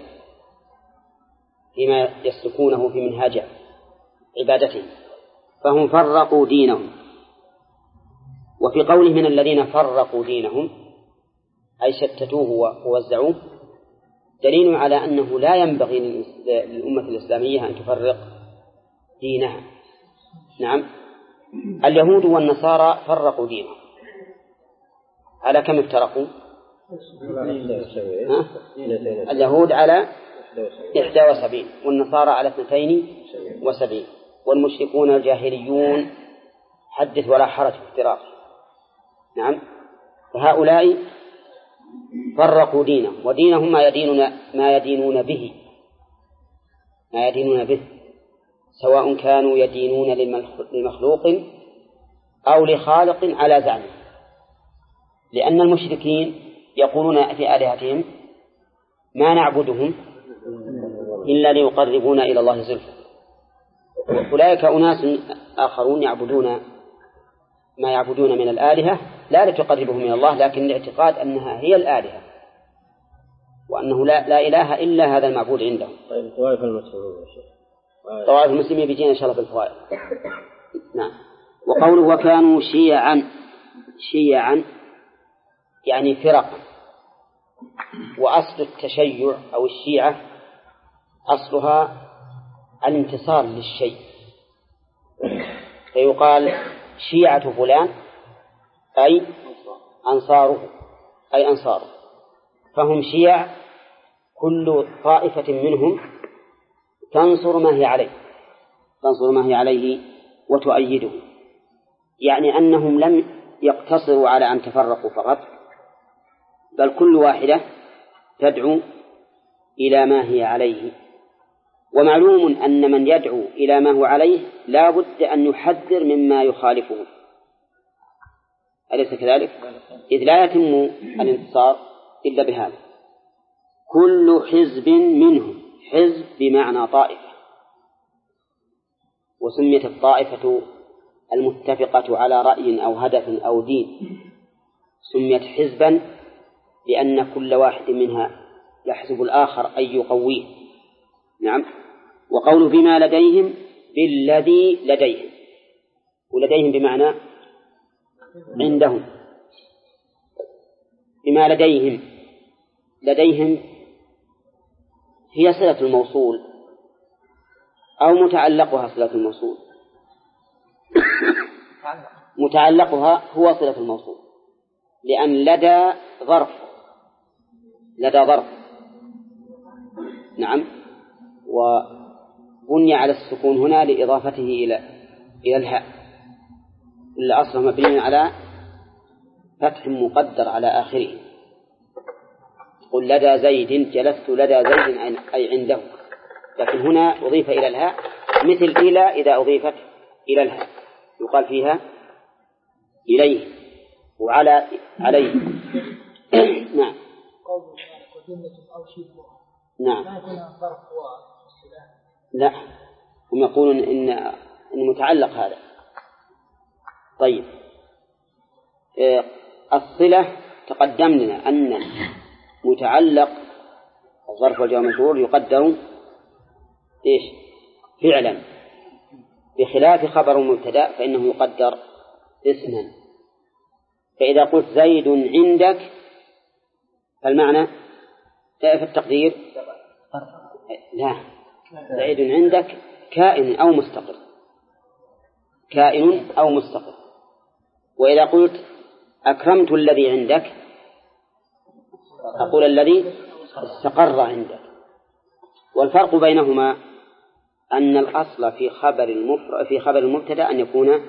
فيما يسلكونه في منهاج عبادتهم، فهم فرقوا دينهم. وفي قوله من الذين فرقوا دينهم أي شتتوه ووزعوه، دليل على أنه لا ينبغي للأمة الإسلامية أن تفرق دينها. نعم، اليهود والنصارى فرقوا دينهم على كم افترقوا؟ اليهود على 71 والنصارى على 72، والمشركون الجاهليون حدث ولا حرج في افتراق. نعم، فهؤلاء فرقوا دينهم، ودينهم ما يدينون به، سواء كانوا يدينون لمخلوق أو لخالق على زعمه. لأن المشركين يقولون في آلهتهم ما نعبدهم إلا ليقربونا إلى الله زلفى. أولئك أناس آخرون يعبدون ما يعبدون من الآلهة لا لتقربهم إلى الله، لكن الاعتقاد أنها هي الآلهة، وأنه لا إله إلا هذا المعبود عندهم. طيب، طوائف المسلمين يا شيخ، طوائف المسلمين بيجينا إن شاء الله بالفوائد. نعم. وقوله وكانوا شيعا يعني فرق. وأصل التشيع أو الشيعة أصلها الانتصار للشيء، فيقال شيعة فلان أي أنصاره، فهم شيع، كل طائفة منهم تنصر ما هي عليه وتؤيده. يعني أنهم لم يقتصروا على أن تفرقوا فقط، بل كل واحدة تدعو إلى ما هي عليه. ومعلوم أن من يدعو إلى ما هو عليه لا بد أن يحذر مما يخالفه، أليس كذلك؟ إذ لا يتم الانتصار إلا بهذا. كل حزب منهم، حزب بمعنى طائفة، وسميت الطائفة المتفقة على رأي أو هدف أو دين سميت حزبا لأن كل واحد منها يحزب الآخر أي يقويه. نعم. وقول بما لديهم بالذي لديهم، ولديهم بمعنى عندهم. بما لديهم هي صلة الموصول أو متعلقها صلة الموصول. متعلقها هو صلة الموصول، لأن لدى ظرف. نعم. وبني على السكون هنا لإضافته إلى الهاء، إلا أصله مبني على فتح مقدر على آخره. قل لدى زيد، جلست لدى زيد أي عنده، لكن هنا أضيف إلى الهاء، مثل إلى إذا أضيفت إلى الهاء يقال فيها إليه وعلى عليه. نعم. نعم. لا، هم يقولون إن متعلق هذا. طيب، الصلة تقدم لنا أن متعلق الظرف والجواب المجرور يقدر فعلا، بخلاف خبر مبتدأ فإنه يقدر اسما. فإذا قلت زيد عندك فالمعنى في التقدير لا، زيد عندك كائن أو مستقر، كائن أو مستقر. وإذا قلت أكرمت الذي عندك أقول الذي استقر عندك. والفرق بينهما أن الأصل في خبر المبتدأ أن يكون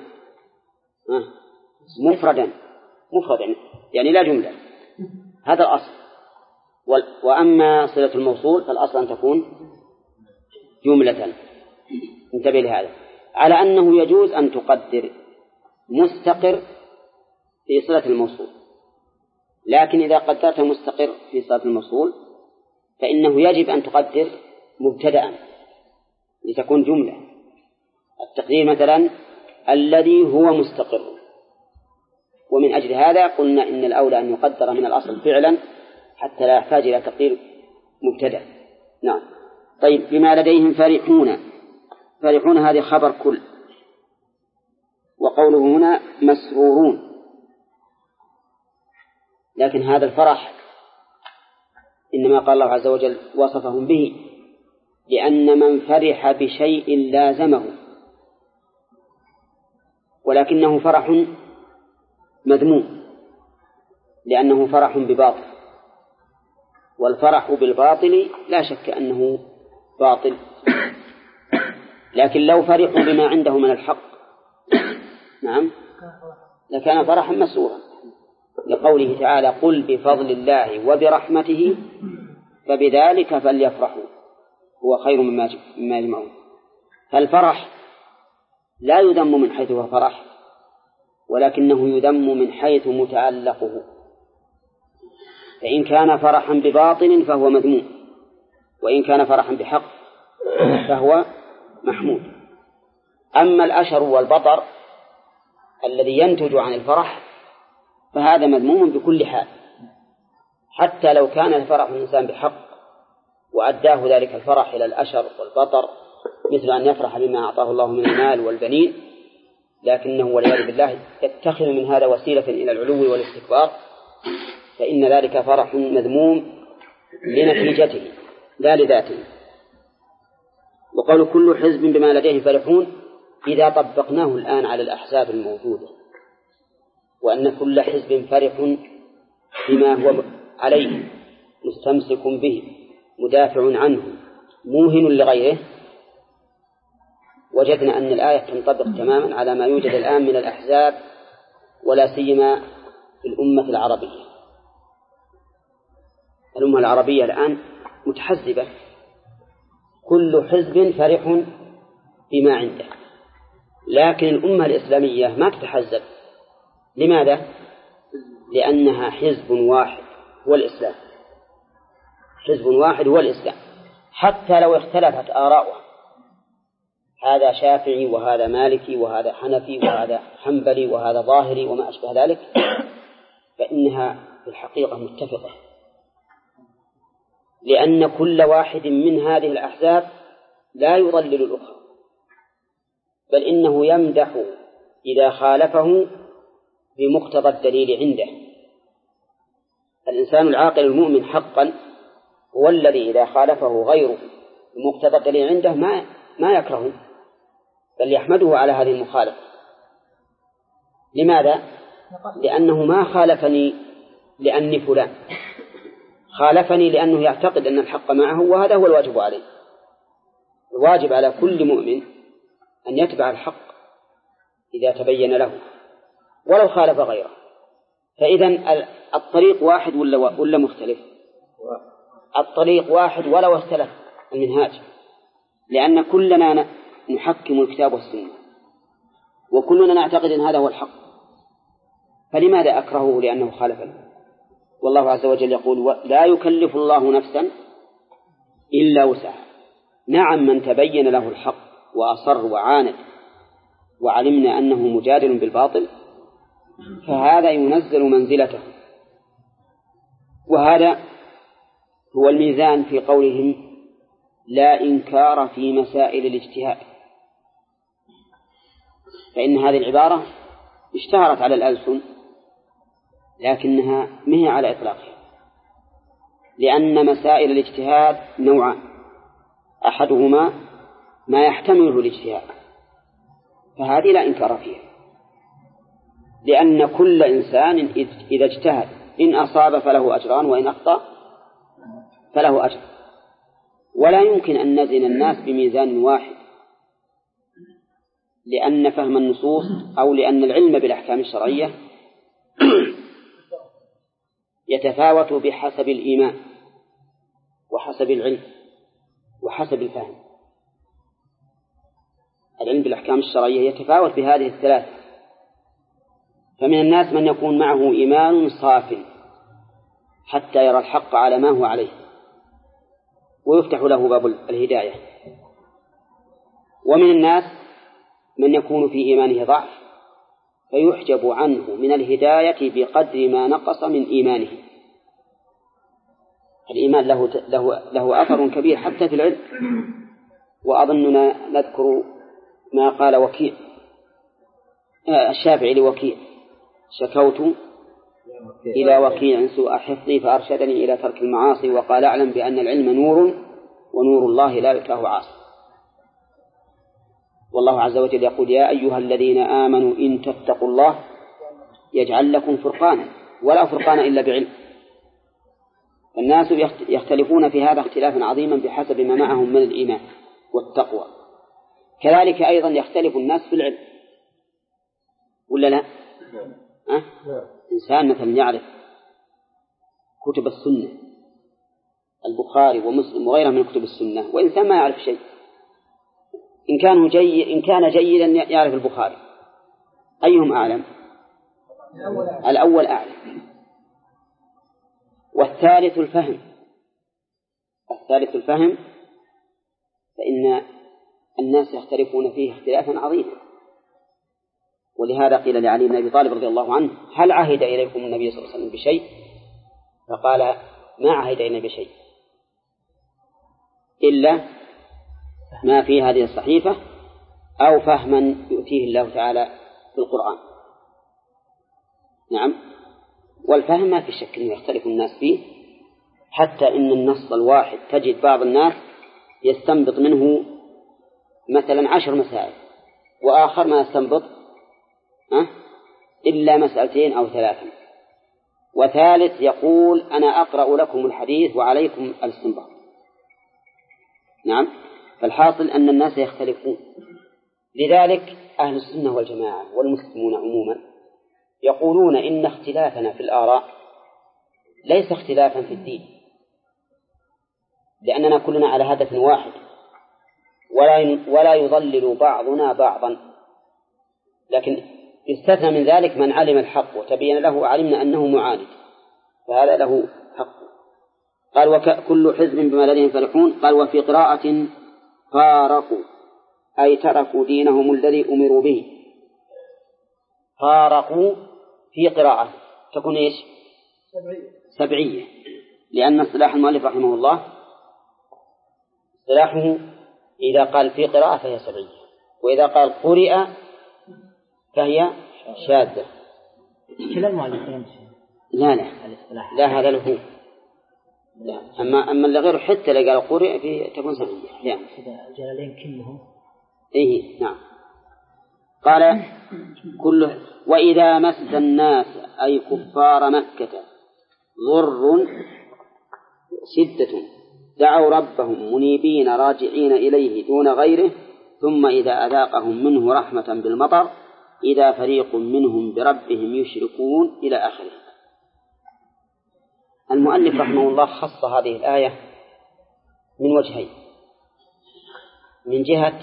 مفردا يعني لا جملة، هذا الأصل. وأما صلة الموصول فالأصل أن تكون جملة. انتبه لهذا، على أنه يجوز أن تقدر مستقر في صلة الموصول، لكن إذا قدرت مستقر في صلة الموصول فإنه يجب أن تقدر مبتدأ لتكون جملة. التقدير مثلا الذي هو مستقر، ومن أجل هذا قلنا إن الأولى أن يقدر من الأصل فعلا حتى لا يحتاج إلى تقدير مبتدأ. نعم. طيب، بما لديهم فرحون هذه خبر كل، وقوله هنا مسرورون، لكن هذا الفرح إنما قال الله عز وجل وصفهم به لأن من فرح بشيء لازمه، ولكنه فرح مذموم لأنه فرح بباطل، والفرح بالباطل لا شك أنه باطل. لكن لو فرحوا بما عنده من الحق نعم لكان فرحا مسرورا، لقوله تعالى قل بفضل الله وبرحمته فبذلك فليفرحوا هو خير مما يجمعون. فالفرح لا يذم من حيث هو فرح، ولكنه يذم من حيث متعلقه، فإن كان فرحا بباطل فهو مذموم، وإن كان فرحا بحق فهو محمود. أما الأشر والبطر الذي ينتج عن الفرح فهذا مذموم بكل حال، حتى لو كان الفرح الإنسان بحق وأداه ذلك الفرح إلى الأشر والبطر، مثل أن يفرح بما أعطاه الله من المال والبنين، لكنه والعياذ بالله يتخذ من هذا وسيلة إلى العلو والاستكبار، فإن ذلك فرح مذموم لنتيجته لا لذاته. وقالوا كل حزب بما لديه فرحون إذا طبقناه الآن على الأحزاب الموجودة، وأن كل حزب فرح بما هو عليه مستمسك به مدافع عنه موهن لغيره، وجدنا أن الآية تنطبق تماما على ما يوجد الآن من الأحزاب، ولا سيما في الأمة العربية. الأمة العربية الآن متحزبة، كل حزب فرح بما عنده، لكن الأمة الإسلامية ما تتحزب. لماذا؟ لأنها حزب واحد هو الإسلام، حزب واحد هو الإسلام، حتى لو اختلفت آراؤه، هذا شافعي وهذا مالكي وهذا حنفي وهذا حنبلي وهذا ظاهري وما أشبه ذلك، فإنها في الحقيقة متفقة، لأن كل واحد من هذه الأحزاب لا يضلل الأخرى، بل إنه يمدح إذا خالفه بمقتضى الدليل عنده. الإنسان العاقل المؤمن حقا هو الذي إذا خالفه غيره بمقتضى الدليل عنده ما يكرهه، بل يحمده على هذه المخالفة. لماذا؟ لأنه ما خالفني لأني فلان، خالفني لأنه يعتقد أن الحق معه، وهذا هو الواجب عليه. الواجب على كل مؤمن أن يتبع الحق إذا تبين له ولو خالف غيره. فإذا الطريق واحد ولا مختلف؟ الطريق واحد ولو اختلف المنهاج، لأن كلنا نحكم الكتاب والسنة، وكلنا نعتقد أن هذا هو الحق، فلماذا أكرهه لأنه خالفنا؟ والله عز وجل يقول لا يكلف الله نفسا إلا وسعها. نعم، من تبين له الحق وأصر وعاند وعلمنا أنه مجادل بالباطل فهذا ينزل منزلته. وهذا هو الميزان في قولهم لا إنكار في مسائل الاجتهاد، فإن هذه العبارة اشتهرت على الألسن لكنها مهي على إطلاقها، لأن مسائل الاجتهاد نوعان: أحدهما ما يحتمله الاجتهاد، فهذه لا إنكار فيها، لأن كل إنسان إذا اجتهد إن أصاب فله أجران وإن أخطأ فله أجر، ولا يمكن أن نزن الناس بميزان واحد، لأن فهم النصوص أو لأن العلم بالأحكام الشرعية يتفاوت بحسب الإيمان وحسب العلم وحسب الفهم. العلم بالأحكام الشرعية يتفاوت بهذه الثلاث، فمن الناس من يكون معه إيمان صاف حتى يرى الحق على ما هو عليه ويفتح له باب الهداية، ومن الناس من يكون في إيمانه ضعف فيحجب عنه من الهداية بقدر ما نقص من إيمانه. الإيمان له أثر كبير حتى في العلم. وأظننا نذكر ما قال وكيع الشافعي لوكيع: شكوت إلى وكيع سوء حفظي فأرشدني إلى ترك المعاصي، وقال أعلم بأن العلم نور ونور الله لا يتلاه عاصي. والله عز وجل يقول: يا أيها الذين آمنوا إن تتقوا الله يجعل لكم فرقانا، ولا فرقان إلا بعلم. الناس يختلفون في هذا اختلافا عظيما بحسب ما معهم من الإيمان والتقوى. كذلك أيضا يختلف الناس في العلم، ولا لا؟ إنسان مثلا يعرف كتب السنة، البخاري ومسلم وغيرها من كتب السنة، وإنسان ما يعرف شيء. إن كان جيدا يعرف البخاري، أيهم أعلم؟ الأول أعلم. والثالث الفهم، فإن الناس يختلفون فيه اختلافا عظيما. ولهذا قيل لعلي بن أبي طالب رضي الله عنه: هل عهد إليكم النبي صلى الله عليه وسلم بشيء؟ فقال: ما عهد إلينا بشيء إلا ما في هذه الصحيفة أو فهما يؤتيه الله تعالى في القرآن. نعم، والفهم ما في شك أن يختلف الناس فيه، حتى إن النص الواحد تجد بعض الناس يستنبط منه مثلا 10 مسائل، وآخر ما يستنبط إلا 2 أو 3، وثالث يقول: أنا أقرأ لكم الحديث وعليكم الاستنباط. نعم، فالحاصل أن الناس يختلفون. لذلك أهل السنة والجماعة والمسلمون عموما يقولون إن اختلافنا في الآراء ليس اختلافا في الدين، لأننا كلنا على هدف واحد، ولا يضلل بعضنا بعضا، لكن يستثنى من ذلك من علم الحق وتبين له وعلمنا أنه معاند، فهذا له حق. قال: وكل حزب بما لديهم فرحون. قال: وفي قراءة فارقوا أي تركوا دينهم الذي أمروا به. فارقوا في قراءة تكون إيش؟ سبعية، لأن اصطلاح المؤلف رحمه الله اصطلاحه إذا قال في قراءة فهي سبعية، وإذا قال قرئ فهي شاذة. كلا المؤلف لا هذا له. لا. أما اللي غيره حتى اللي قال قرئ في تكون سبعية. يعني الجلالين كلهم. إيه نعم. قال: كله. وإذا مس الناس أي كفار مكة ضر شدة دعوا ربهم منيبين راجعين إليه دون غيره، ثم إذا أذاقهم منه رحمة بالمطر إذا فريق منهم بربهم يشركون إلى آخره. المؤلف رحمه الله خص هذه الآية من وجهين: من جهة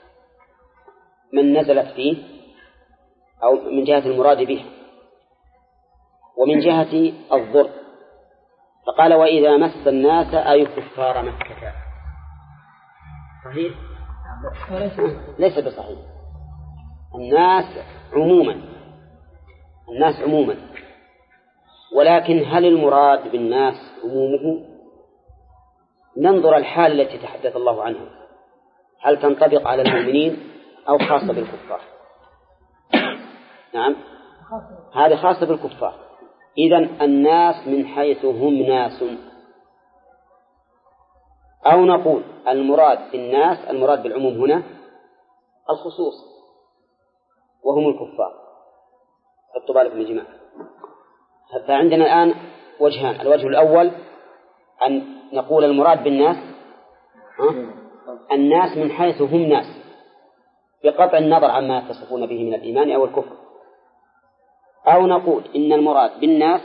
من نزلت فيه أو من جهة المراد به، ومن جهة الضر. فقال: وإذا مس الناس أي كفار مكة. صحيح؟ ليس بصحيح. الناس عموما، ولكن هل المراد بالناس عمومه؟ ننظر الحال التي تحدث الله عنها، هل تنطبق على المؤمنين أو خاصة بالكفار؟ نعم، هذه خاصة بالكفار. إذن الناس من حيث هم ناس، أو نقول المراد بالناس، المراد بالعموم هنا الخصوص وهم الكفار. حطوا بالكم يا جماعة. فعندنا الآن وجهان. الوجه الأول أن نقول المراد بالناس الناس من حيث هم ناس، بقطع النظر عما يتصفون به من الإيمان أو الكفر. أو نقول إن المراد بالناس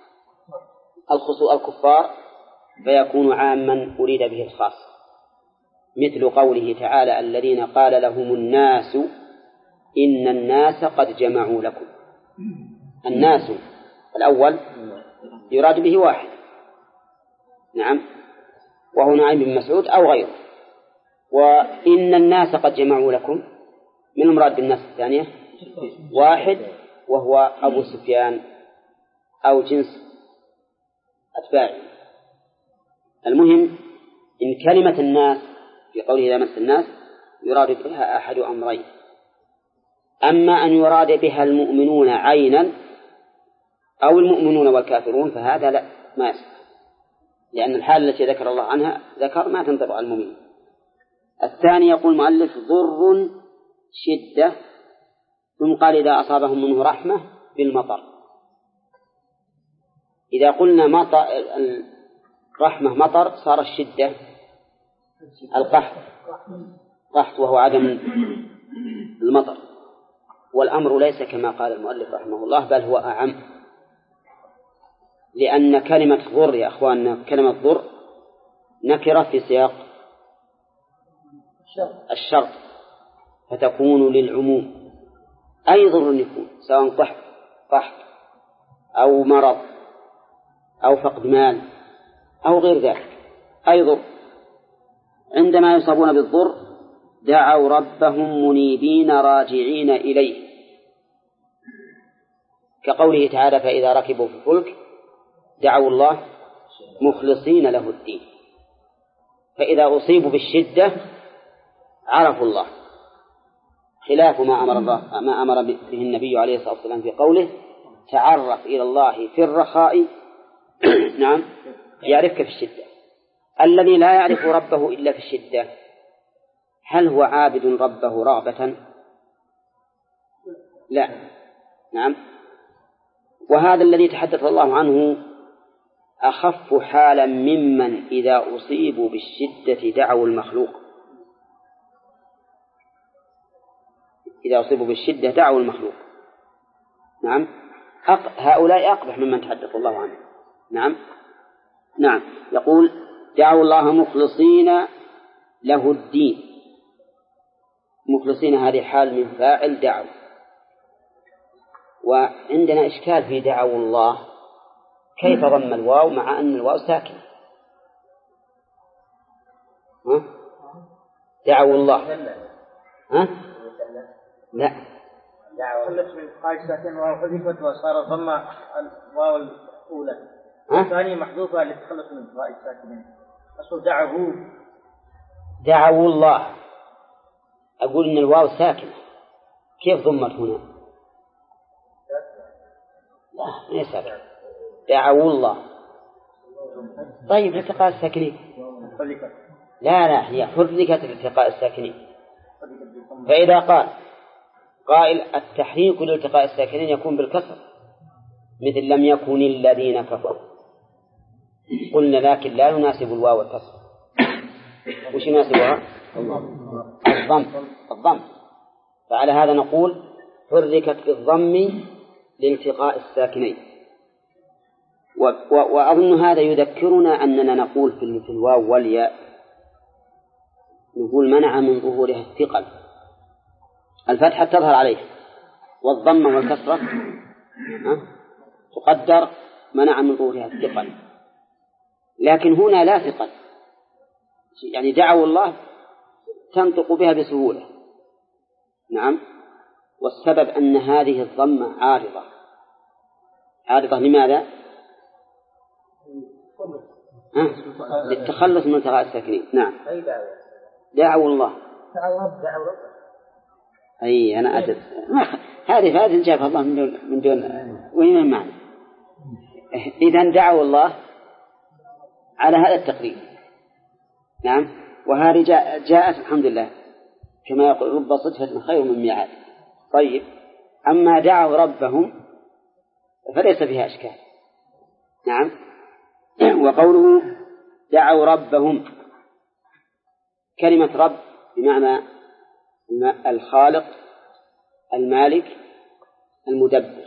الكفار، فيكون عاما أريد به الخاص، مثل قوله تعالى الذين قال لهم الناس إن الناس قد جمعوا لكم. الناس الأول يراد به واحد، نعم، وهو نعيم بن مسعود أو غيره. وإن الناس قد جمعوا لكم، من المراد بالناس الثانية واحد وهو أبو سفيان أو جنس أتباعه. المهم إن كلمة الناس في قوله إذا مس الناس يراد بها أحد أمرين: أما أن يراد بها المؤمنون عينا أو المؤمنون والكافرون فهذا لا، ما يصح، لأن الحالة التي ذكر الله عنها ذكر ما تنطبق على المؤمنين. الثاني يقول المؤلف ضر شدة، ثم قال إذا أصابهم منه رحمة بالمطر. إذا قلنا مطر رحمة مطر صار الشدة القحط وهو عدم المطر. والأمر ليس كما قال المؤلف رحمه الله، بل هو أعم، لأن كلمة ضر يا أخواننا كلمة ضر نكرة في سياق الشرط، فتكون للعموم. أي ضر يكون، سواء قحط أو مرض أو فقد مال أو غير ذلك، أي ضر، عندما يصابون بالضر دعوا ربهم منيبين راجعين إليه، كقوله تعالى فإذا ركبوا في الفلك دعوا الله مخلصين له الدين. فإذا أصيبوا بالشدة عرفوا الله، خلاف ما أمر به النبي عليه الصلاة والسلام في قوله تعرف إلى الله في الرخاء نعم يعرفك في الشدة. الذي لا يعرف ربه إلا في الشدة هل هو عابد ربه رغبة؟ لا، نعم. وهذا الذي تحدث الله عنه أخف حالا ممن إذا أصيبوا بالشدة دعوا المخلوق. إذا أصيبوا بالشدة دعوا المخلوق، نعم. هؤلاء أقبح ممن تحدث الله عنه، نعم. يقول دعوا الله مخلصين له الدين. مخلصين هذه حال من فاعل دعوا، وعندنا إشكال في دعوا الله، كيف ضم الواو مع أن الواو ساكن؟ دعوا الله لا، دعوا من قاعد ساكن واو حذفت وصار ضم الواو الأولى، الثانية محذوفة للتخلص من قاعد ساكنين. أصل دعوا الله، أقول إن الواو ساكن، كيف ضمت هنا؟ لا، ليس ساكن. دعوا الله، طيب لالتقاء الساكنين. لا، هي حركت لالتقاء الساكنين. فإذا قال قائل التحريك لالتقاء الساكنين يكون بالكسر، مثل لم يكن الذين كفروا، قلنا لكن لا يناسب الواو الكسر. وش يناسبها؟ الضم. فعلى هذا نقول حركت بالضم لالتقاء الساكنين. وأظن هذا يذكرنا أننا نقول في الواو والياء نقول منع من ظهورها الثقل، الفتحة تظهر عليه، والضم والكسرة تقدر منع من ظهورها الثقل. لكن هنا لا ثقل، يعني دعوا الله تنطق بها بسهولة، نعم. والسبب أن هذه الضمة عارضة لماذا؟ للتخلص من التقاء الساكنين، نعم. دعوا الله أي أنا أدري هذه فائدة جابها الله من دون وين معنى. إذن دعوا الله على هذا التقريب، نعم. وهذه جاءت الحمد لله كما يقول رب صدفة خير من ميعاد. طيب، أما دعوا ربهم فليس فيها أشكال. نعم. وقوله دعوا ربهم، كلمة رب بمعنى الخالق المالك المدبر.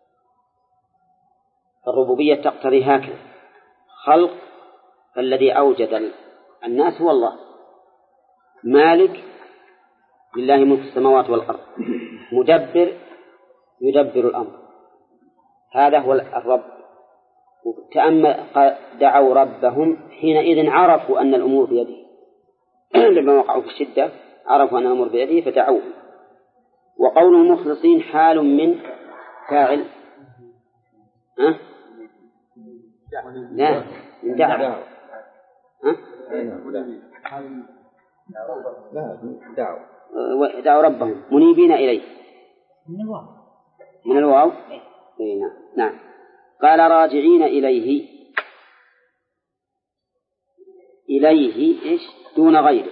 الربوبية تقتضي هكذا: خلق، الذي أوجد الناس هو الله، مالك لله ملك السماوات والأرض، مدبر يدبر الأمر، هذا هو الرب. تأمل دعوا ربهم، حينئذ عرفوا أن الأمور بيده لما وقعوا في الشدة عرفوا أن الأمور بيده فدعوه. وقوله مخلصين حال من فاعل لا من دعوا دعوا ربهم منيبين إليه من الواو. نعم. قال راجعين إليه إيش دون غيره.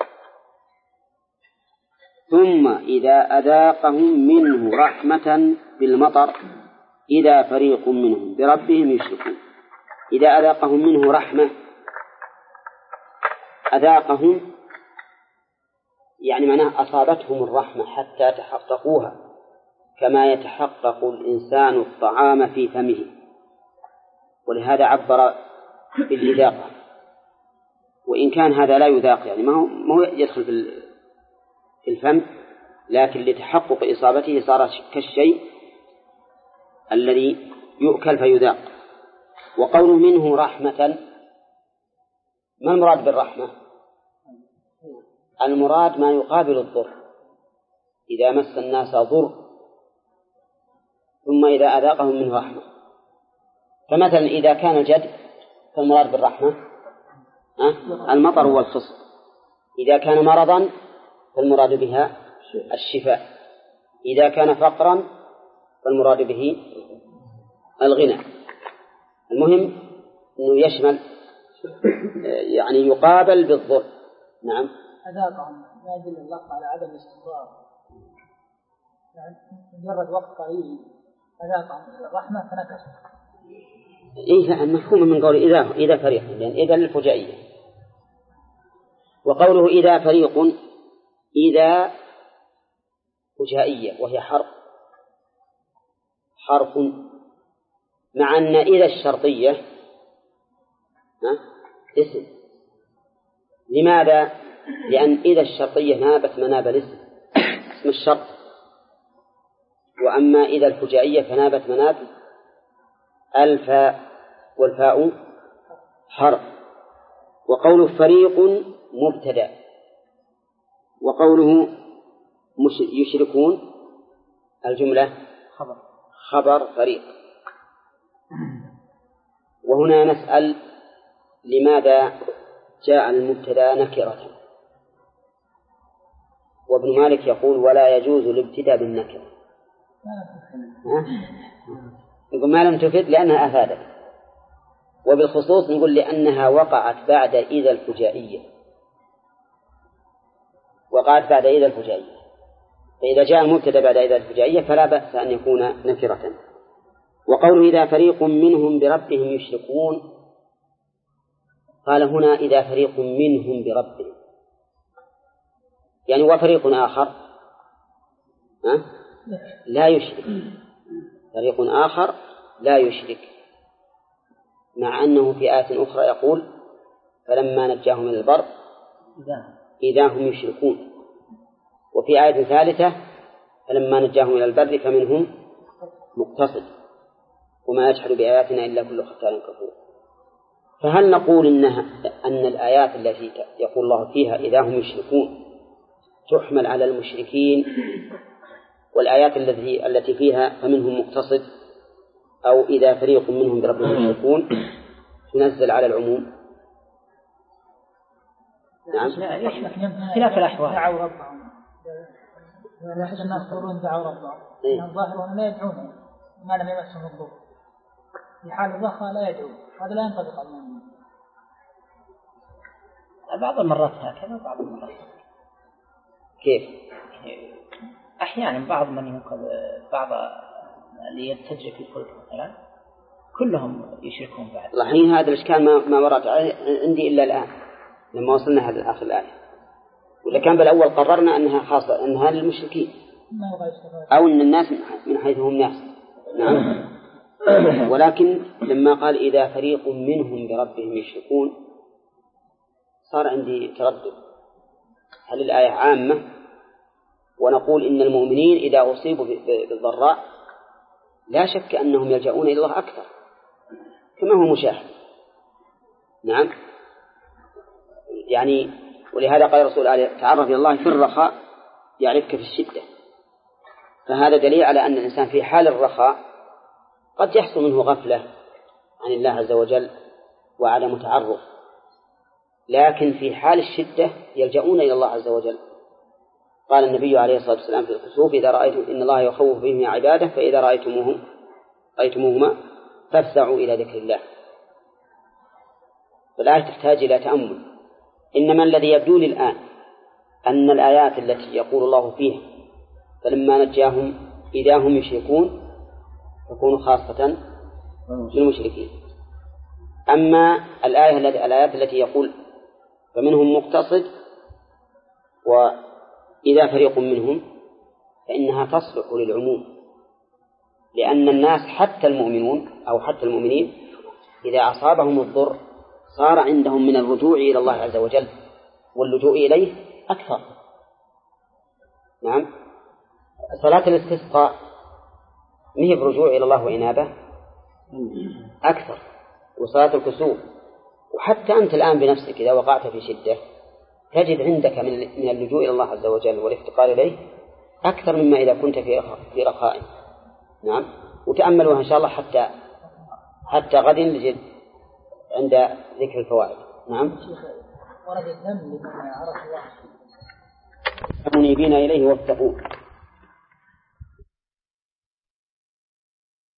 ثم إذا أذاقهم منه رحمة بالمطر إذا فريق منهم بربهم يشركون. إذا أذاقهم منه رحمة، أذاقهم يعني معناه أصابتهم الرحمة حتى تحققوها، كما يتحقق الإنسان الطعام في فمه، ولهذا عبر بالإذاقة، وإن كان هذا لا يذاق يعني ما هو يدخل في الفم، لكن لتحقق إصابته صار كالشيء الذي يؤكل فيذاق. وقوله منه رحمة، ما المراد بالرحمة؟ المراد ما يقابل الضر، إذا مس الناس ضر ثم إذا أذاقهم منه رحمة. فمثلا إذا كان الجد فالمراد بالرحمة المطر والخصب، إذا كان مرضا فالمراد بها الشفاء، إذا كان فقرا فالمراد به الغنى. المهم أنه يشمل يعني يقابل بالضر. نعم. أذاقهم ما يدل الله على عدم الاستمرار، يعني مجرد وقت قليل أذاقهم الرحمة فنكسوا. إيه المفهوم من قول إذا فريق، لأن إذا للفجائية. وقوله إذا فريق، إذا فجائية وهي حرف مع أن إذا الشرطية اسم. لماذا؟ لأن إذا الشرطية نابت مناب الاسم اسم الشرط، وأما إذا الفجائية فنابت مناب الفاء، والفاء حرف. وقوله فريق مبتدأ، وقوله يشركون الجملة خبر فريق. وهنا نسأل لماذا جاء المبتدأ نكرة؟ وابن مالك يقول ولا يجوز الابتداء بالنكرة. يقول ما لم تفد لأنها أفادت، وبالخصوص نقول لأنها وقعت بعد إذا الفجائية، وقعت بعد إذا الفجائية، فإذا جاء المبتدأ بعد إذا الفجائية فلا بأس أن يكون نكرة. وقوله إذا فريق منهم بربهم يشركون، قال هنا إذا فريق منهم بربهم، يعني وفريق آخر لا يشرك، فريق آخر لا يشرك، مع أنه في آية أخرى يقول فلما نجاهم من البر إذا هم يشركون، وفي آية ثالثة فلما نجاهم إلى البر فمنهم مقتصد وما يجحد بآياتنا إلا كل ختان كفور. فهل نقول أن الآيات التي يقول الله فيها إذا هم يشركون تحمل على المشركين، والآيات التي فيها فمنهم مقتصد أو إذا فريق منهم بربهم يشركون تنزل على العموم؟ نعم. خلاف الأحوال. دعوا ربهم، يحب الناس يقولون دعوا ربهم، الظاهر لا يدعون ما لم يمسهم الضر، في حال الضخة لا يدعون، هذا لا ينطبق على المؤمنين. بعض المرات هكذا وبعض المرات كيف؟ أحيانا بعض من ينقذ بعض اللي يتجري في الفلك مثلا كلهم يشركون بعد. الحين هذا الإشكال ما ورد عندي إلا الآن لما وصلنا هذا آخر الآية، ولا كان بالأول قررنا أنها خاصة أنها للمشركين أو أن الناس من حيث هم ناس. نعم. ولكن لما قال إذا فريق منهم بربهم يشركون صار عندي تردد، هل الآية عامة ونقول إن المؤمنين إذا أصيبوا بالضراء لا شك أنهم يلجؤون إلى الله أكثر كما هو مشاهد. نعم. يعني ولهذا قال الرسول تعرف إلى الله في الرخاء يعرفك في الشدة، فهذا دليل على أن الإنسان في حال الرخاء قد يحصل منه غفلة عن الله عز وجل وعدم تعرف، لكن في حال الشدة يلجؤون إلى الله عز وجل. قال النبي عليه الصلاة والسلام في الكسوف إذا رأيتم إن الله يخوف بهم عباده فإذا رأيتموهما فافزعوا إلى ذكر الله. فالآية تحتاج إلى تأمل. إنما الذي يبدو لي الآن أن الآيات التي يقول الله فيها فلما نجاهم إذا هم يشركون تكون خاصة للمشركين. أما الآيات التي يقول فمنهم مقتصد وإذا فريق منهم فإنها تصلح للعموم، لأن الناس حتى المؤمنون أو حتى المؤمنين إذا أصابهم الضر صار عندهم من الرجوع إلى الله عز وجل واللجوء إليه أكثر. نعم. صلاة الاستسقاء مهي برجوع إلى الله وإنابة أكثر، وصلاة الكسوف. وحتى أنت الآن بنفسك إذا وقعت في شدة تجد عندك من اللجوء إلى الله عز وجل والافتقار إليه أكثر مما إذا كنت في رخاء. نعم. وتأملوها إن شاء الله حتى غد نجد عند ذكر الفوائد. نعم. ورد الذنب لمن عرف الله منيبين إليه واتقوه.